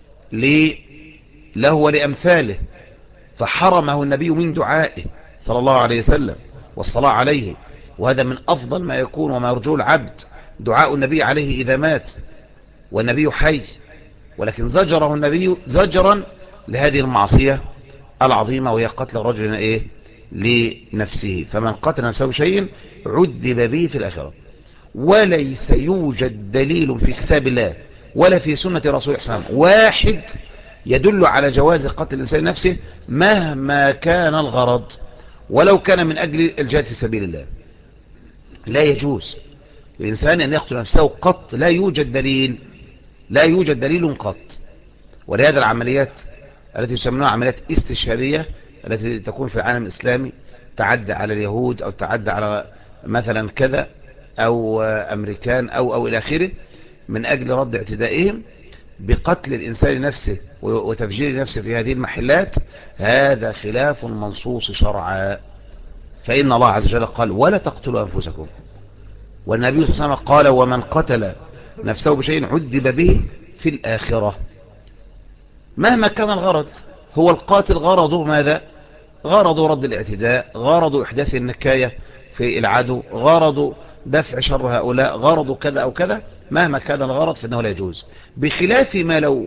له ولأمثاله، فحرمه النبي من دعائه صلى الله عليه وسلم والصلاة عليه. وهذا من أفضل ما يكون وما يرجو العبد، دعاء النبي عليه إذا مات والنبي حي. ولكن زجره النبي زجرا لهذه المعصية العظيمة، وهي قتل الرجل لنفسه. فمن قتل نفسه بشيء عذب به في الآخرة. وليس يوجد دليل في كتاب الله ولا في سنة رسول الله واحد يدل على جواز قتل الإنسان نفسه مهما كان الغرض، ولو كان من أجل الجهاد في سبيل الله. لا يجوز للإنسان أن يقتل نفسه قط، لا يوجد دليل، لا يوجد دليل قط. ولهذا العمليات التي يسمونها عمليات استشهادية التي تكون في العالم الإسلامي، تعدى على اليهود أو تعدى على مثلا كذا أو أمريكان أو إلى آخره، من أجل رد اعتدائهم بقتل الإنسان نفسه وتفجير نفسه في هذه المحلات، هذا خلاف منصوص شرعا. فإن الله عز وجل قال ولا تقتلوا أنفسكم، والنبي صلى الله عليه وسلم قال ومن قتل نفسه بشيء عذب به في الآخرة. مهما كان الغرض، هو القاتل غرضه ماذا؟ غرضه رد الاعتداء، غرضه إحداث النكاية في العدو، غرضه دفع شر هؤلاء، غرضه كذا أو كذا. مهما كان الغرض فإنه لا يجوز، بخلاف ما لو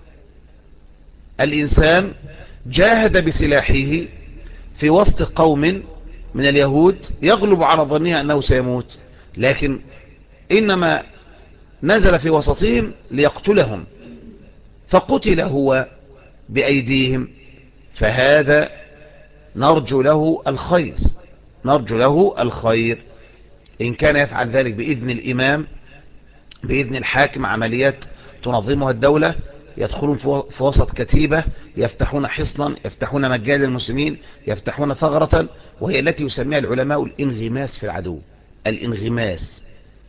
الإنسان جاهد بسلاحه في وسط قوم من اليهود يغلب على ظنها أنه سيموت، لكن إنما نزل في وسطهم ليقتلهم فقتل هو بأيديهم، فهذا نرجو له الخير، نرجو له الخير إن كان يفعل ذلك بإذن الإمام، بإذن الحاكم، عمليات تنظمها الدولة، يدخلون في وسط كتيبة، يفتحون حصنا، يفتحون مجال المسلمين، يفتحون ثغرة، وهي التي يسميها العلماء الانغماس في العدو. الانغماس،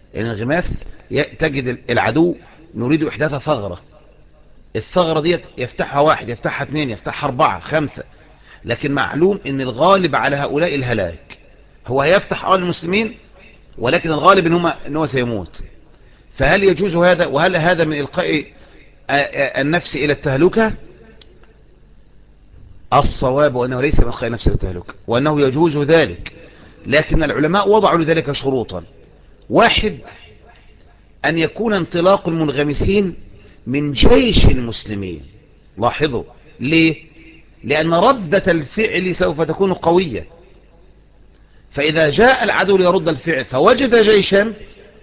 تجد العدو نريد إحداث ثغرة، الثغرة دي يفتحها واحد، يفتحها اثنين، يفتحها أربعة، خمسة، لكن معلوم ان الغالب على هؤلاء الهلاك. هو هيفتح المسلمين، ولكن الغالب ان هو سيموت. فهل يجوز هذا؟ وهل هذا من إلقاء النفس إلى التهلكة؟ الصواب أنه ليس من إلقاء النفس إلى التهلكة، وأنه يجوز ذلك، لكن العلماء وضعوا لذلك شروطا. واحد، أن يكون انطلاق المنغمسين من جيش المسلمين. لاحظوا ليه؟ لأن ردة الفعل سوف تكون قوية، فإذا جاء العدو ليرد الفعل فوجد جيشا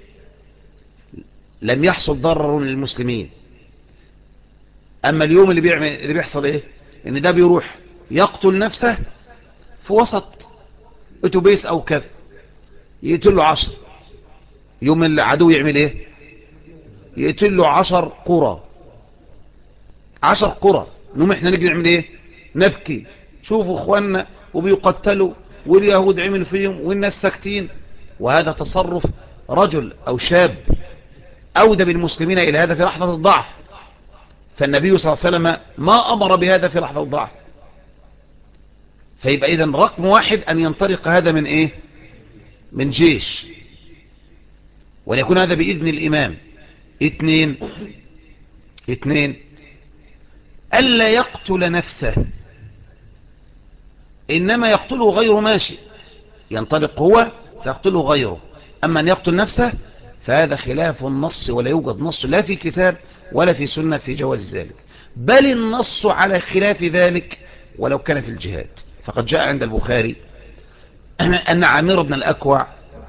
لم يحصل ضرر للمسلمين. أما اليوم اللي بيحصل إيه؟ إن ده بيروح يقتل نفسه في وسط أتوبيس أو كذا، يقتل له 10، يوم العدو يعمل إيه؟ يقتل له 10 قرى، 10 قرى. نوم إحنا نجي نعمل إيه؟ نبكي، شوفوا اخواننا وبيقتلوا واليهود عملوا فيهم والناس ساكتين. وهذا تصرف رجل او شاب اودى بالمسلمين الى هذا في لحظة الضعف، فالنبي صلى الله عليه وسلم ما امر بهذا في لحظة الضعف. فيبقى اذا رقم واحد ان ينطلق هذا من ايه؟ من جيش، وليكون هذا باذن الامام. اثنين ألا يقتل نفسه، إنما يقتله غير ماشي، ينطلق هو فيقتله غيره. أما أن يقتل نفسه فهذا خلاف النص، ولا يوجد نص لا في كتاب ولا في سنة في جواز ذلك، بل النص على خلاف ذلك ولو كان في الجهاد. فقد جاء عند البخاري أن عامر بن الأكوع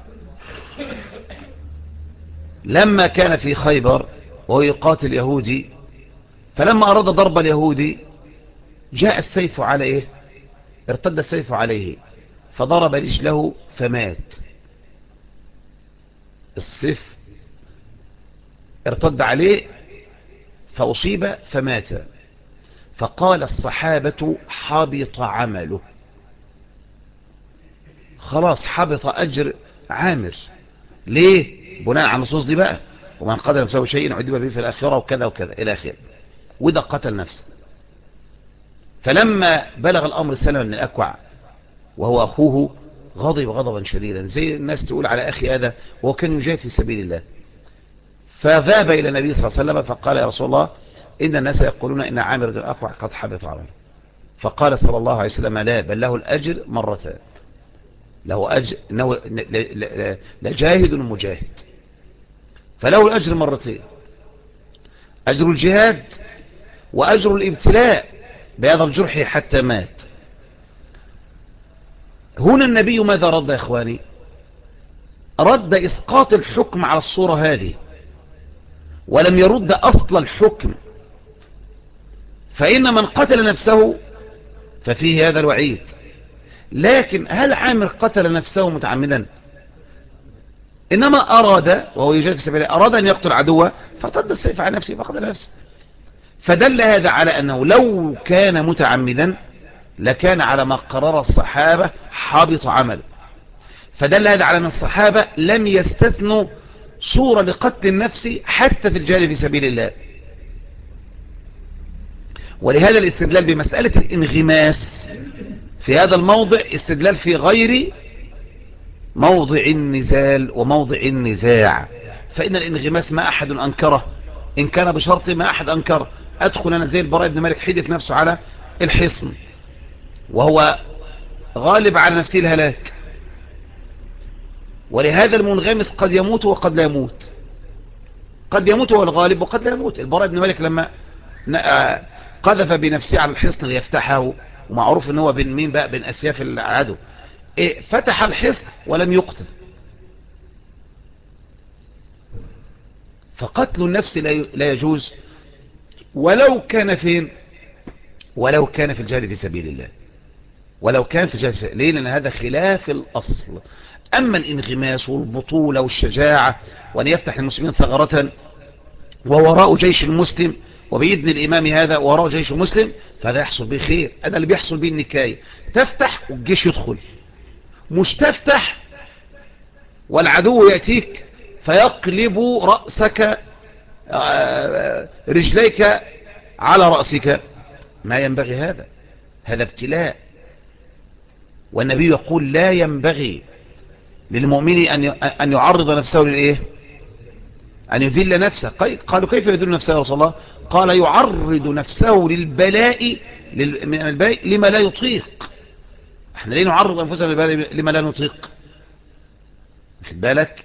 لما كان في خيبر وهو يقاتل يهودي، فلما أراد ضرب اليهودي جاء السيف على إيه؟ ارتد السيف عليه فضرب رجله فمات. السيف ارتد عليه فأصيب فمات. فقال الصحابة حبط عمله، خلاص حبط أجر عامر. ليه؟ بناء على النصوص دي بقى، ومن قتل نفسه شيء عذب به في الآخرة وكذا وكذا إلى آخره، وده قتل نفسه. فلما بلغ الأمر سلمة بن الأكوع وهو أخوه غضب غضبا شديدا، زي الناس تقول على أخي هذا وهو كان يجاهد في سبيل الله. فذهب إلى النبي صلى الله عليه وسلم فقال يا رسول الله إن الناس يقولون إن عامر بن الأكوع قد حبط عمله. فقال صلى الله عليه وسلم لا، بل له الأجر مرتان، له أجر إنه لجاهد مجاهد، فله الأجر مرتين، أجر الجهاد وأجر الابتلاء بهذا الجرح حتى مات. هنا النبي ماذا رد يا إخواني؟ رد إسقاط الحكم على الصورة هذه، ولم يرد أصل الحكم. فإن من قتل نفسه ففيه هذا الوعيد، لكن هل عامر قتل نفسه متعمدا؟ إنما أراد، وهو يجاهد في سبيل الله، أراد أن يقتل عدوه فارتد السيف على نفسه فقتل نفسه. فدل هذا على أنه لو كان متعمدا لكان على ما قرر الصحابة حابط عمله. فدل هذا على أن الصحابة لم يستثنوا صورة لقتل النفس حتى في الجهاد في سبيل الله. ولهذا الاستدلال بمسألة الانغماس في هذا الموضع استدلال في غير موضع النزال وموضع النزاع. فإن الانغماس ما أحد أنكره، إن كان بشرط ما أحد أنكره. أدخل أنا زي البراء بن مالك حدث نفسه على الحصن وهو غالب على نفسه الهلاك، ولهذا المنغمس قد يموت وقد لا يموت، قد يموت هو الغالب وقد لا يموت. البراء بن مالك لما قذف بنفسه على الحصن ليفتحه، ومعروف ان هو بين مين بقى؟ بين اسياف العدو، فتح الحصن ولم يقتل. فقتل النفس لا يجوز ولو كان فين؟ ولو كان في الجهاد في سبيل الله، ولو كان في الجهاد في سبيل الله. ليه؟ لأن هذا خلاف الأصل. أما الانغماس والبطولة والشجاعة وأن يفتح المسلمين ثغرة ووراء جيش المسلم وبإذن الإمام هذا وراء جيش المسلم، فهذا يحصل به خير. هذا اللي بيحصل به النكاية، تفتح والجيش يدخل، مش تفتح والعدو يأتيك فيقلب رأسك رجليك على رأسك. ما ينبغي هذا، هذا ابتلاء. والنبي يقول لا ينبغي للمؤمن أن يعرض نفسه للإيه؟ أن يذل نفسه. قالوا كيف يذل نفسه يا رسول الله؟ قال يعرض نفسه للبلاء لما لا يطيق. احنا ليه نعرض أنفسنا للبلاء لما لا نطيق؟ خد بالك.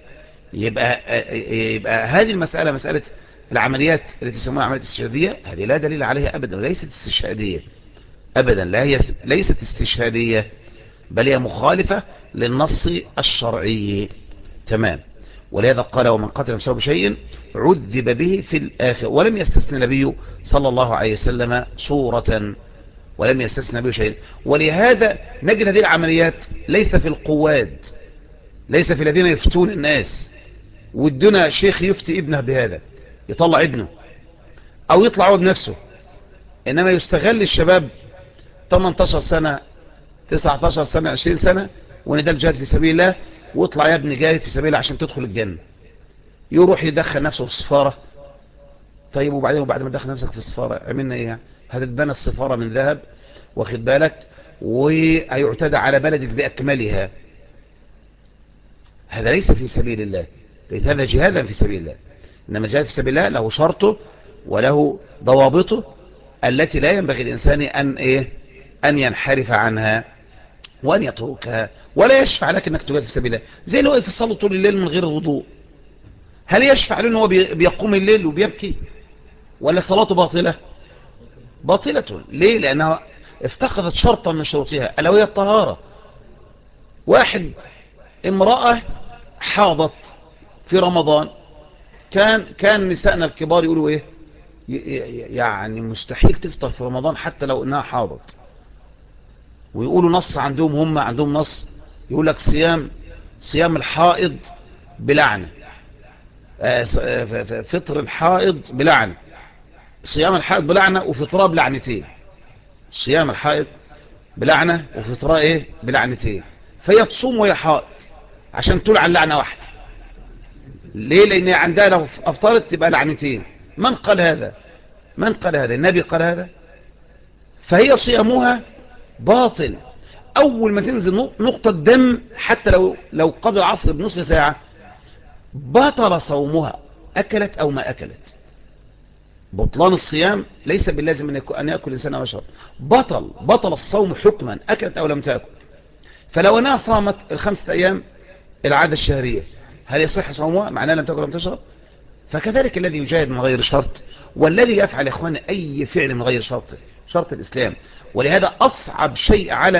يبقى هذه المسألة، مسألة العمليات التي تسموها عمليات استشهادية، هذه لا دليل عليها أبدا، وليست استشهادية أبدا. لا، هي ليست استشهادية، بل هي مخالفة للنص الشرعي. تمام. ولهذا قال ومن قتل نفسه بشيء عذب به في الآخرة. ولم يستثنى النبي صلى الله عليه وسلم صورة، ولم يستثنى به شيء. ولهذا نجد هذه العمليات ليس في القواد، ليس في الذين يفتون الناس ودنا شيخ يفتي ابنه بهذا، يطلع ابنه أو يطلع هو بنفسه. إنما يستغل الشباب 18 سنة 19 سنة 20 سنة وان ده الجهاد في سبيل الله، واطلع يا ابني جاهد في سبيل الله عشان تدخل الجنة. يروح يدخل نفسه في السفارة. طيب وبعدين وبعد ما تدخل نفسك في السفارة عملنا ايه؟ هتتبنى السفارة من ذهب، واخد بالك، وهيعتدى على بلدك بأكملها. هذا ليس في سبيل الله، ليس هذا جهادا في سبيل الله. إنما الجهاد في سبيل الله له شرطه وله ضوابطه التي لا ينبغي الإنسان أن ينحرف عنها وأن يتركها. ولا يشفع لك أنك تجاهد في سبيل الله. زي اللي واقف يصلي طول الليل من غير الوضوء، هل يشفع له أنه بيقوم الليل وبيبكي؟ ولا صلاته باطلة؟ باطلة. ليه؟ لأنها افتقدت شرطا من شروطها ألا وهي الطهارة. واحد امرأة حاضت في رمضان، كان نسائنا الكبار يقولوا ايه؟ يعني مستحيل تفطر في رمضان حتى لو انها حاضت. ويقولوا نص عندهم، هم عندهم نص يقول لك صيام الحائض بلعنة، فطر الحائض بلعنة، صيام الحائض بلعنة وفطرها بلعنتين. صيام الحائض بلعنة وفطرها ايه؟ بلعنتين. فهي تصوم وهي حائض عشان تلعن لعنة واحدة. ليه؟ لان عندها لو افطرت تبقى لعنتين. من قال هذا؟ من قال هذا؟ النبي قال هذا؟ فهي صيامها باطل. اول ما تنزل نقطة دم حتى لو قبل العصر بنصف ساعة بطل صومها، اكلت او ما اكلت. بطلان الصيام ليس باللازم ان يأكل الانسان او يشرب، بطل الصوم حكما، اكلت او لم تأكل. فلو انها صامت ال5 ايام العادة الشهرية، هل يصح صومها معناه لم تأكل لم تشرب؟ فكذلك الذي يجاهد من غير شرط، والذي يفعل يا اخوان اي فعل من غير شرط الاسلام. ولهذا اصعب شيء على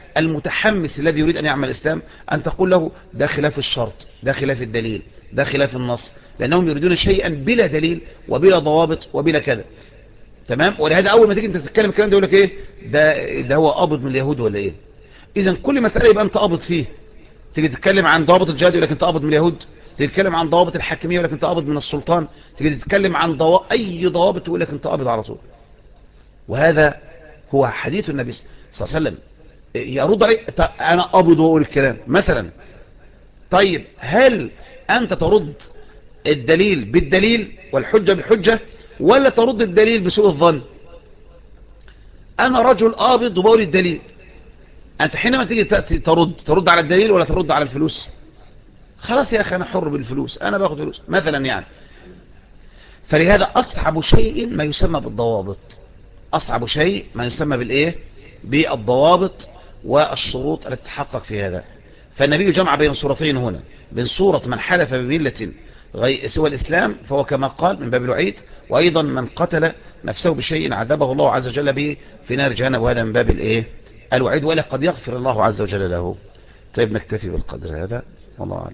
المتحمس الذي يريد أن يعمل الإسلام أن تقول له ده خلاف الشرط، ده خلاف الدليل، ده خلاف النص، لأنهم يريدون شيئا بلا دليل وبلا ضوابط وبلا كذا. تمام. ولهذا أول ما تيجي أنت تتكلم الكلام ده يقول لك إيه ده هو قابض من اليهود ولا إيه. إذا كل مسألة يبقى أنت قابض فيه. تيجي تتكلم عن ضوابط الجهاد يقول لك أنت قابض من اليهود، تيجي تتكلم عن ضوابط الحاكمية يقول لك أنت قابض من السلطان، تيجي تتكلم عن أي ضوابط يقول لك أنت قابض على طول. وهذا هو حديث النبي صلى الله عليه وسلم. يرد عليه أنا قابض وأقول الكلام مثلا. طيب هل أنت ترد الدليل بالدليل والحجة بالحجة، ولا ترد الدليل بسوء الظن؟ أنا رجل قابض وبقول الدليل. أنت حينما تيجي ترد على الدليل ولا ترد على الفلوس؟ خلاص يا أخي أنا حر بالفلوس، أنا باخد فلوس مثلا يعني. فلهذا أصعب شيء ما يسمى بالضوابط، أصعب شيء ما يسمى بالإيه؟ بالضوابط والشروط التي تتحقق في هذا. فالنبي جمع بين صورتين هنا، بين صورة من حلف بملة سوى الإسلام فهو كما قال من باب الوعيد، وأيضا من قتل نفسه بشيء عذبه الله عز وجل به في نار جهنم، وهذا من باب الإيه؟ الوعيد، ولا قد يغفر الله عز وجل له. طيب نكتفي بالقدر هذا، والله أعلم.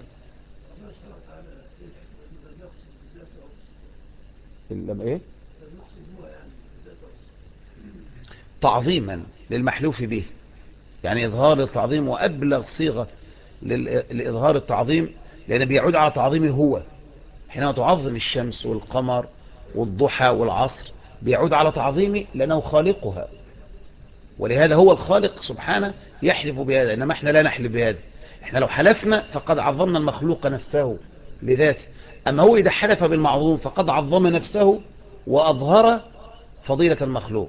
إلا إيه؟ تعظيما للمحلوف به، يعني إظهار التعظيم، وأبلغ صيغة لإظهار التعظيم لأنه بيعود على تعظيمه هو. حينما تعظم الشمس والقمر والضحى والعصر بيعود على تعظيمه لأنه خالقها، ولهذا هو الخالق سبحانه يحلف بهذا، إنما احنا لا نحلف بهذا. احنا لو حلفنا فقد عظمنا المخلوق نفسه لذاته، أما هو إذا حلف بالمعظوم فقد عظم نفسه وأظهر فضيلة المخلوق.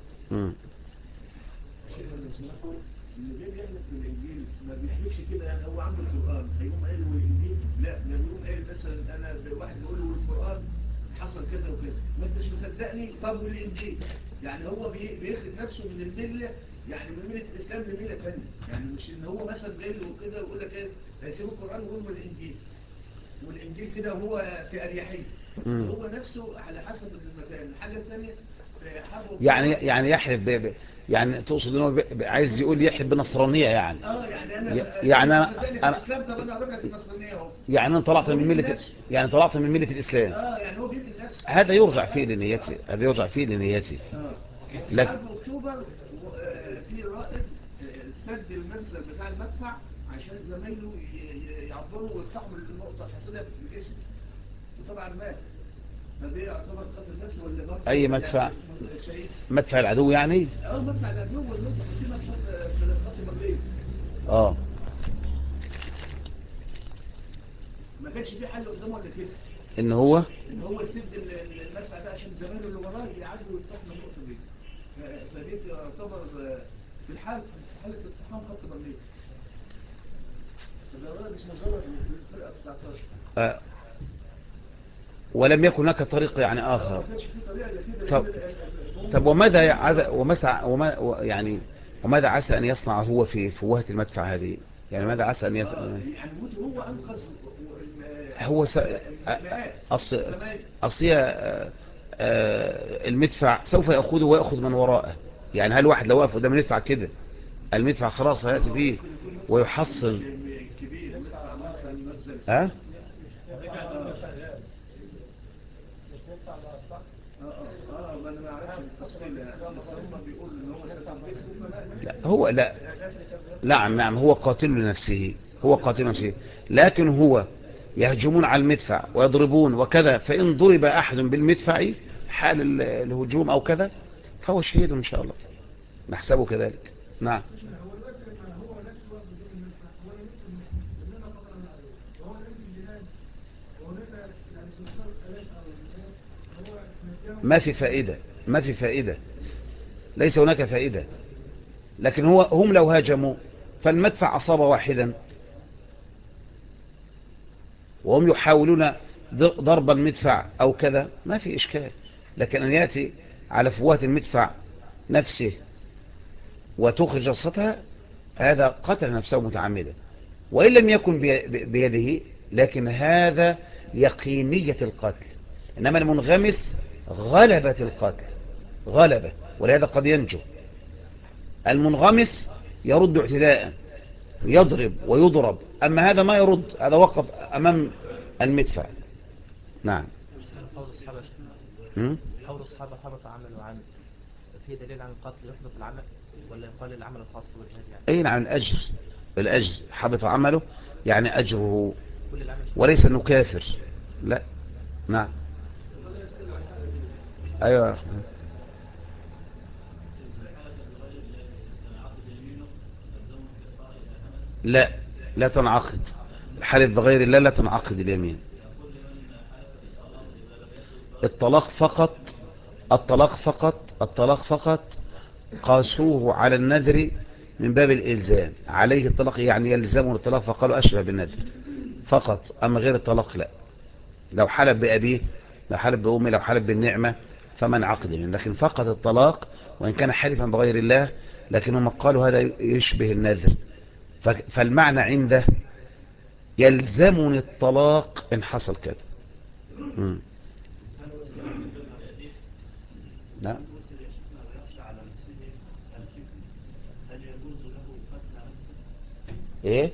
اللي جاي يحلف بالانجيل ما بيحلفش كده، يعني هو عنده القران هيقوم قايل والانجيل لا، ده بيقوم قايل مثلا انا واحد يقول له القران حصل كذا وكذا، ما انتش مصدقني، طب والانجيل؟ يعني هو بيخرج نفسه من المله، يعني من مله الاسلام لمله ثانيه، يعني مش ان هو مثلا جاي له كده ويقول لك ايه هيسيب القران ويقول والانجيل، والانجيل كده وهو في اريحيه. هو نفسه على حسب المكان. الحاجه الثانيه يعني يحلف يعني تقصد انه عايز يقول يحلف بنصرانيه يعني. يعني انا يعني انا الاسلام، طب انا اقول لك النصرانيه اهو، يعني انا طلعت من مله، يعني طلعت من مله الاسلام. يعني هو بيدي نفسه. هذا يرجع فيه لنيتي، هذا يرجع فيه لنيتي. لكن اكتوبر في رائد سد المنزل بتاع المدفع عشان زمايله يعبروا ويفتحوا النقطه الحصينه في الجسم، وطبعا مات. فده يعتبر قتل نفسه ولا ضرب؟ اي مدفع؟ مدفع العدو يعني؟ مدفع العدو، والنقطه في مدفع من القتل مريض. ما كانش في حل قدامه ولا كده ان هو يسد المدفع ده عشان زمايله اللي وراه يعدوا ويفتحوا النقطه دي. فدي تعتبر في حاله اقتحام خط برلين. فده راجل اسمه زور في الفرقه 19. ولم يكن هناك طريق يعني آخر. طب وماذا عسى أن يصنع هو في فوهة المدفع هذه؟ يعني ماذا عسى أن يعني هو أنقذ هو المدفع سوف يأخذه ويأخذ من وراءه. يعني هل واحد لو وقف قدام المدفع كده المدفع خلاص هيأتي فيه ويحصل لا نعم هو قاتل لنفسه، هو قاتل لنفسه، لكن هو يهجمون على المدفع ويضربون وكذا، فإن ضرب أحد بالمدفع حال الهجوم أو كذا فهو شهيد إن شاء الله، نحسبه كذلك. نعم. ما في فائدة، ليس هناك فائدة. لكن هم لو هاجموا فالمدفع أصاب واحدا وهم يحاولون ضرب المدفع أو كذا ما في إشكال، لكن أن يأتي على فوهة المدفع نفسه وتخرج رصتها هذا قتل نفسه متعمدا، وإن لم يكن بيده، لكن هذا يقينية القتل. إنما المنغمس غلبة القتل، غلبة، ولهذا قد ينجو. المنغمس يرد اعتداء، يضرب ويضرب. أما هذا ما يرد، هذا وقف أمام المدفع. نعم. قول الصحابة م? قول الصحابة حبط عمل وعمل، في دليل عن القتل يحبط العمل ولا يقال العمل الخاص بالجهاد يعني؟ أي نعم، الأجر. الأجر حبط عمله يعني أجره، كل العمل وليس أنه كافر. لا. نعم. أيوة. لا، لا تنعقد الحلف بغير الله، لا تنعقد اليمين. الطلاق فقط، الطلاق فقط قاسوه على النذر من باب الإلزام. عليه الطلاق يعني يلزمه الطلاق، فقالوا أشبه بالنذر فقط. أما غير الطلاق لا. لو حلف بأبيه، لو حلف بأمه، لو حلف بالنعمة فمن عقد منه. لكن فقط الطلاق، وإن كان حلفا بغير الله لكنهم قالوا هذا يشبه النذر. فالمعنى عنده يلزمني الطلاق إن حصل كذا. مم. نعم. ايه.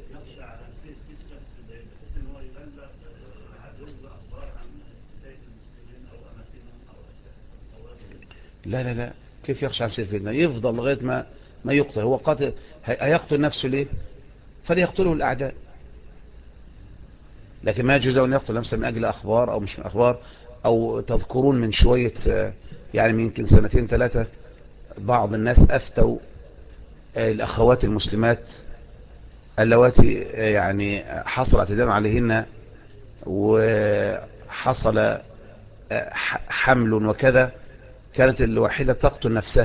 لا لا لا، كيف يخشى عن سيف فتنة؟ يفضل لغاية ما يقتل. هو قاتل، هيقتل نفسه ليه؟ فليقتله الأعداء. لكن ما يجوز أن يقتل نفسه من أجل أخبار أو مش من أخبار. أو تذكرون من شوية يعني من يمكن سنتين ثلاثة بعض الناس أفتوا الأخوات المسلمات اللواتي يعني حصل اعتداء عليهن وحصل حمل وكذا، كانت الواحدة تقتل نفسها.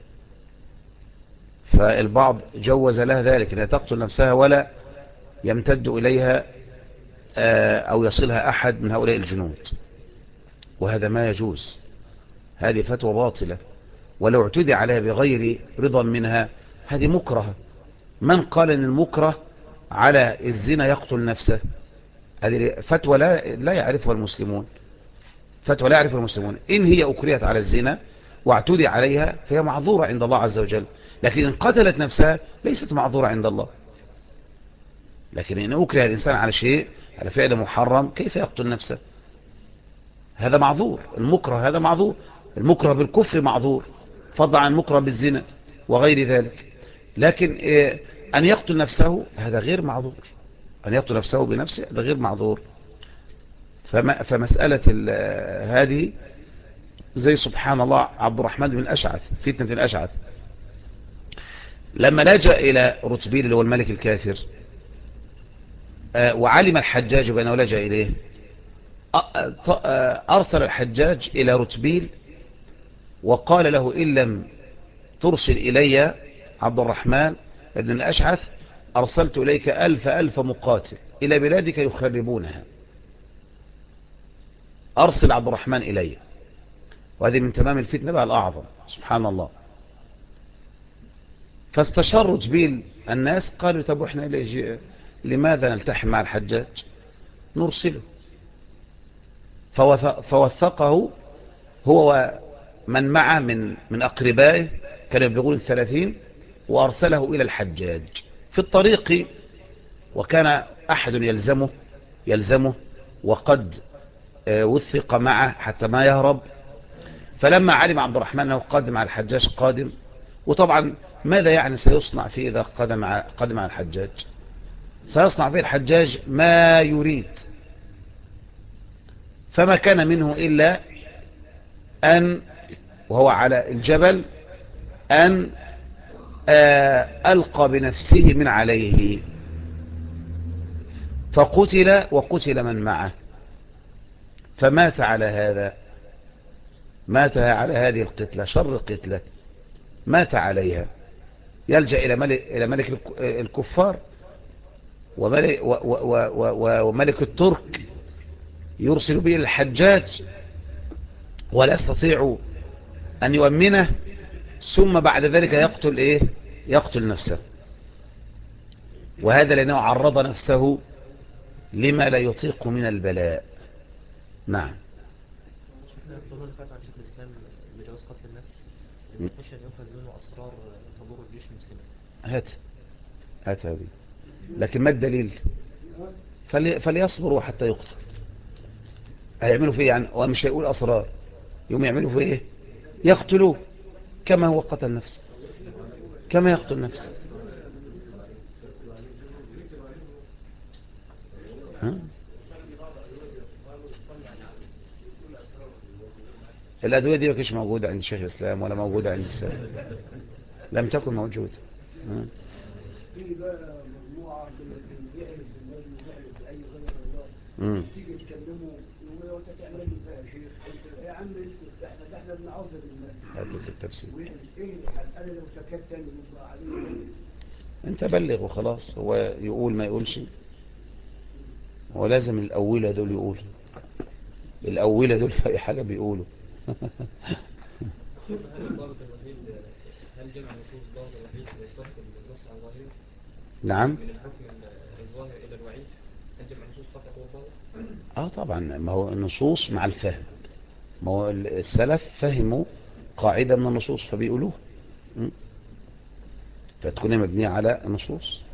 فالبعض جوز لها ذلك، انها تقتل نفسها ولا يمتد إليها أو يصلها أحد من هؤلاء الجنود. وهذا ما يجوز، هذه فتوى باطلة. ولو اعتدي عليها بغير رضا منها هذه مكرهة. من قال ان المكره على الزنا يقتل نفسه؟ هذه فتوى لا يعرفها المسلمون. فتوى لا يعرفها المسلمون. إن هي أكرهت على الزنا واعتدي عليها فهي معذورة عند الله عز وجل. لكن إن قتلت نفسها ليست معذورة عند الله. لكن إن أكره الإنسان على شيء، على فعل محرم، كيف يقتل نفسه؟ هذا معذور. المكره هذا معذور. المكره بالكفر معذور، فضلا عن المكره بالزنا وغير ذلك. لكن أن يقتل نفسه هذا غير معذور. أن يقتل نفسه بنفسه هذا غير معذور. فمسألة هذه زي سبحان الله عبد الرحمن بن الأشعث، فتنة الأشعث، لما لجأ إلى رتبيل اللي هو الملك الكافر وعلم الحجاج بأنه لجأ إليه، أرسل الحجاج إلى رتبيل وقال له إن لم ترسل إلي عبد الرحمن بن الأشعث أرسلت إليك 1000 مقاتل إلى بلادك يخربونها. أرسل عبد الرحمن إلي. وهذه من تمام الفتنة بقى الأعظم سبحان الله. فاستشار رتبيل الناس، قالوا طب احنا لماذا نلتحم مع الحجاج؟ نرسله. فوثقه هو ومن معه من أقربائه، كانوا يبلغون 30، وأرسله إلى الحجاج في الطريق. وكان أحد يلزمه وقد وثق معه حتى ما يهرب. فلما علم عبد الرحمن أنه قادم على الحجاج قادم، وطبعا ماذا يعني سيصنع فيه إذا قادم على الحجاج؟ سيصنع فيه الحجاج ما يريد. فما كان منه إلا أن وهو على الجبل أن ألقى بنفسه من عليه، فقتل وقتل من معه. فمات على هذا، مات على هذه القتلة، شر قتلة مات عليها. يلجأ إلى ملك الكفار وملك الترك، يرسل به الحجاج ولا يستطيع أن يؤمنه. ثم بعد ذلك يقتل نفسه. وهذا لأنه عرض نفسه لما لا يطيق من البلاء. نعم. شفنا قانون فات عن شيخ الإسلام بجواز قتل النفس، يخش أن يؤخذ منه أسرار حضور الجيش المسلم. هات. أتى به. لكن ما الدليل؟ فليصبروا حتى يقتل. هيعملوا فيه يعني؟ ومش هيقول أسرار، يوم يعملوا فيه إيه؟ يقتلوه كما هو قتل نفسه، كما يقتل نفسه. ها؟ الأدوية دي ما كانتش موجودة عند شيخ الإسلام ولا موجودة عند السلام، لم تكن موجودة. ها؟ في بقى مجموعة من يعرف النبي ويعرف بأي غير الله، مم. تيجي تكلمه يقول له انت تعمل لي فيها يا شيخ، انت يا عم اسكت، احنا بنعوذ بالله. هذا في التفسير. ايه انا لو سكت تاني يبقى عليه. انت بلغ وخلاص، هو يقول ما يقولش، هو لازم الأولى دول يقولوا، الأولى دول في أي حاجة بيقولوا. هل الضابط الوحيد، هل جمع النصوص الضابط الوحيد لصرف النص عن ظاهره نعم. من الحكم الظاهر إلى الوعيد؟ هل جمع النصوص فقط هو الضابط؟ طبعا، ما هو النصوص مع الفهم، ما هو السلف فهموا قاعدة من النصوص فبيقولوها، فتكون مبنية على النصوص.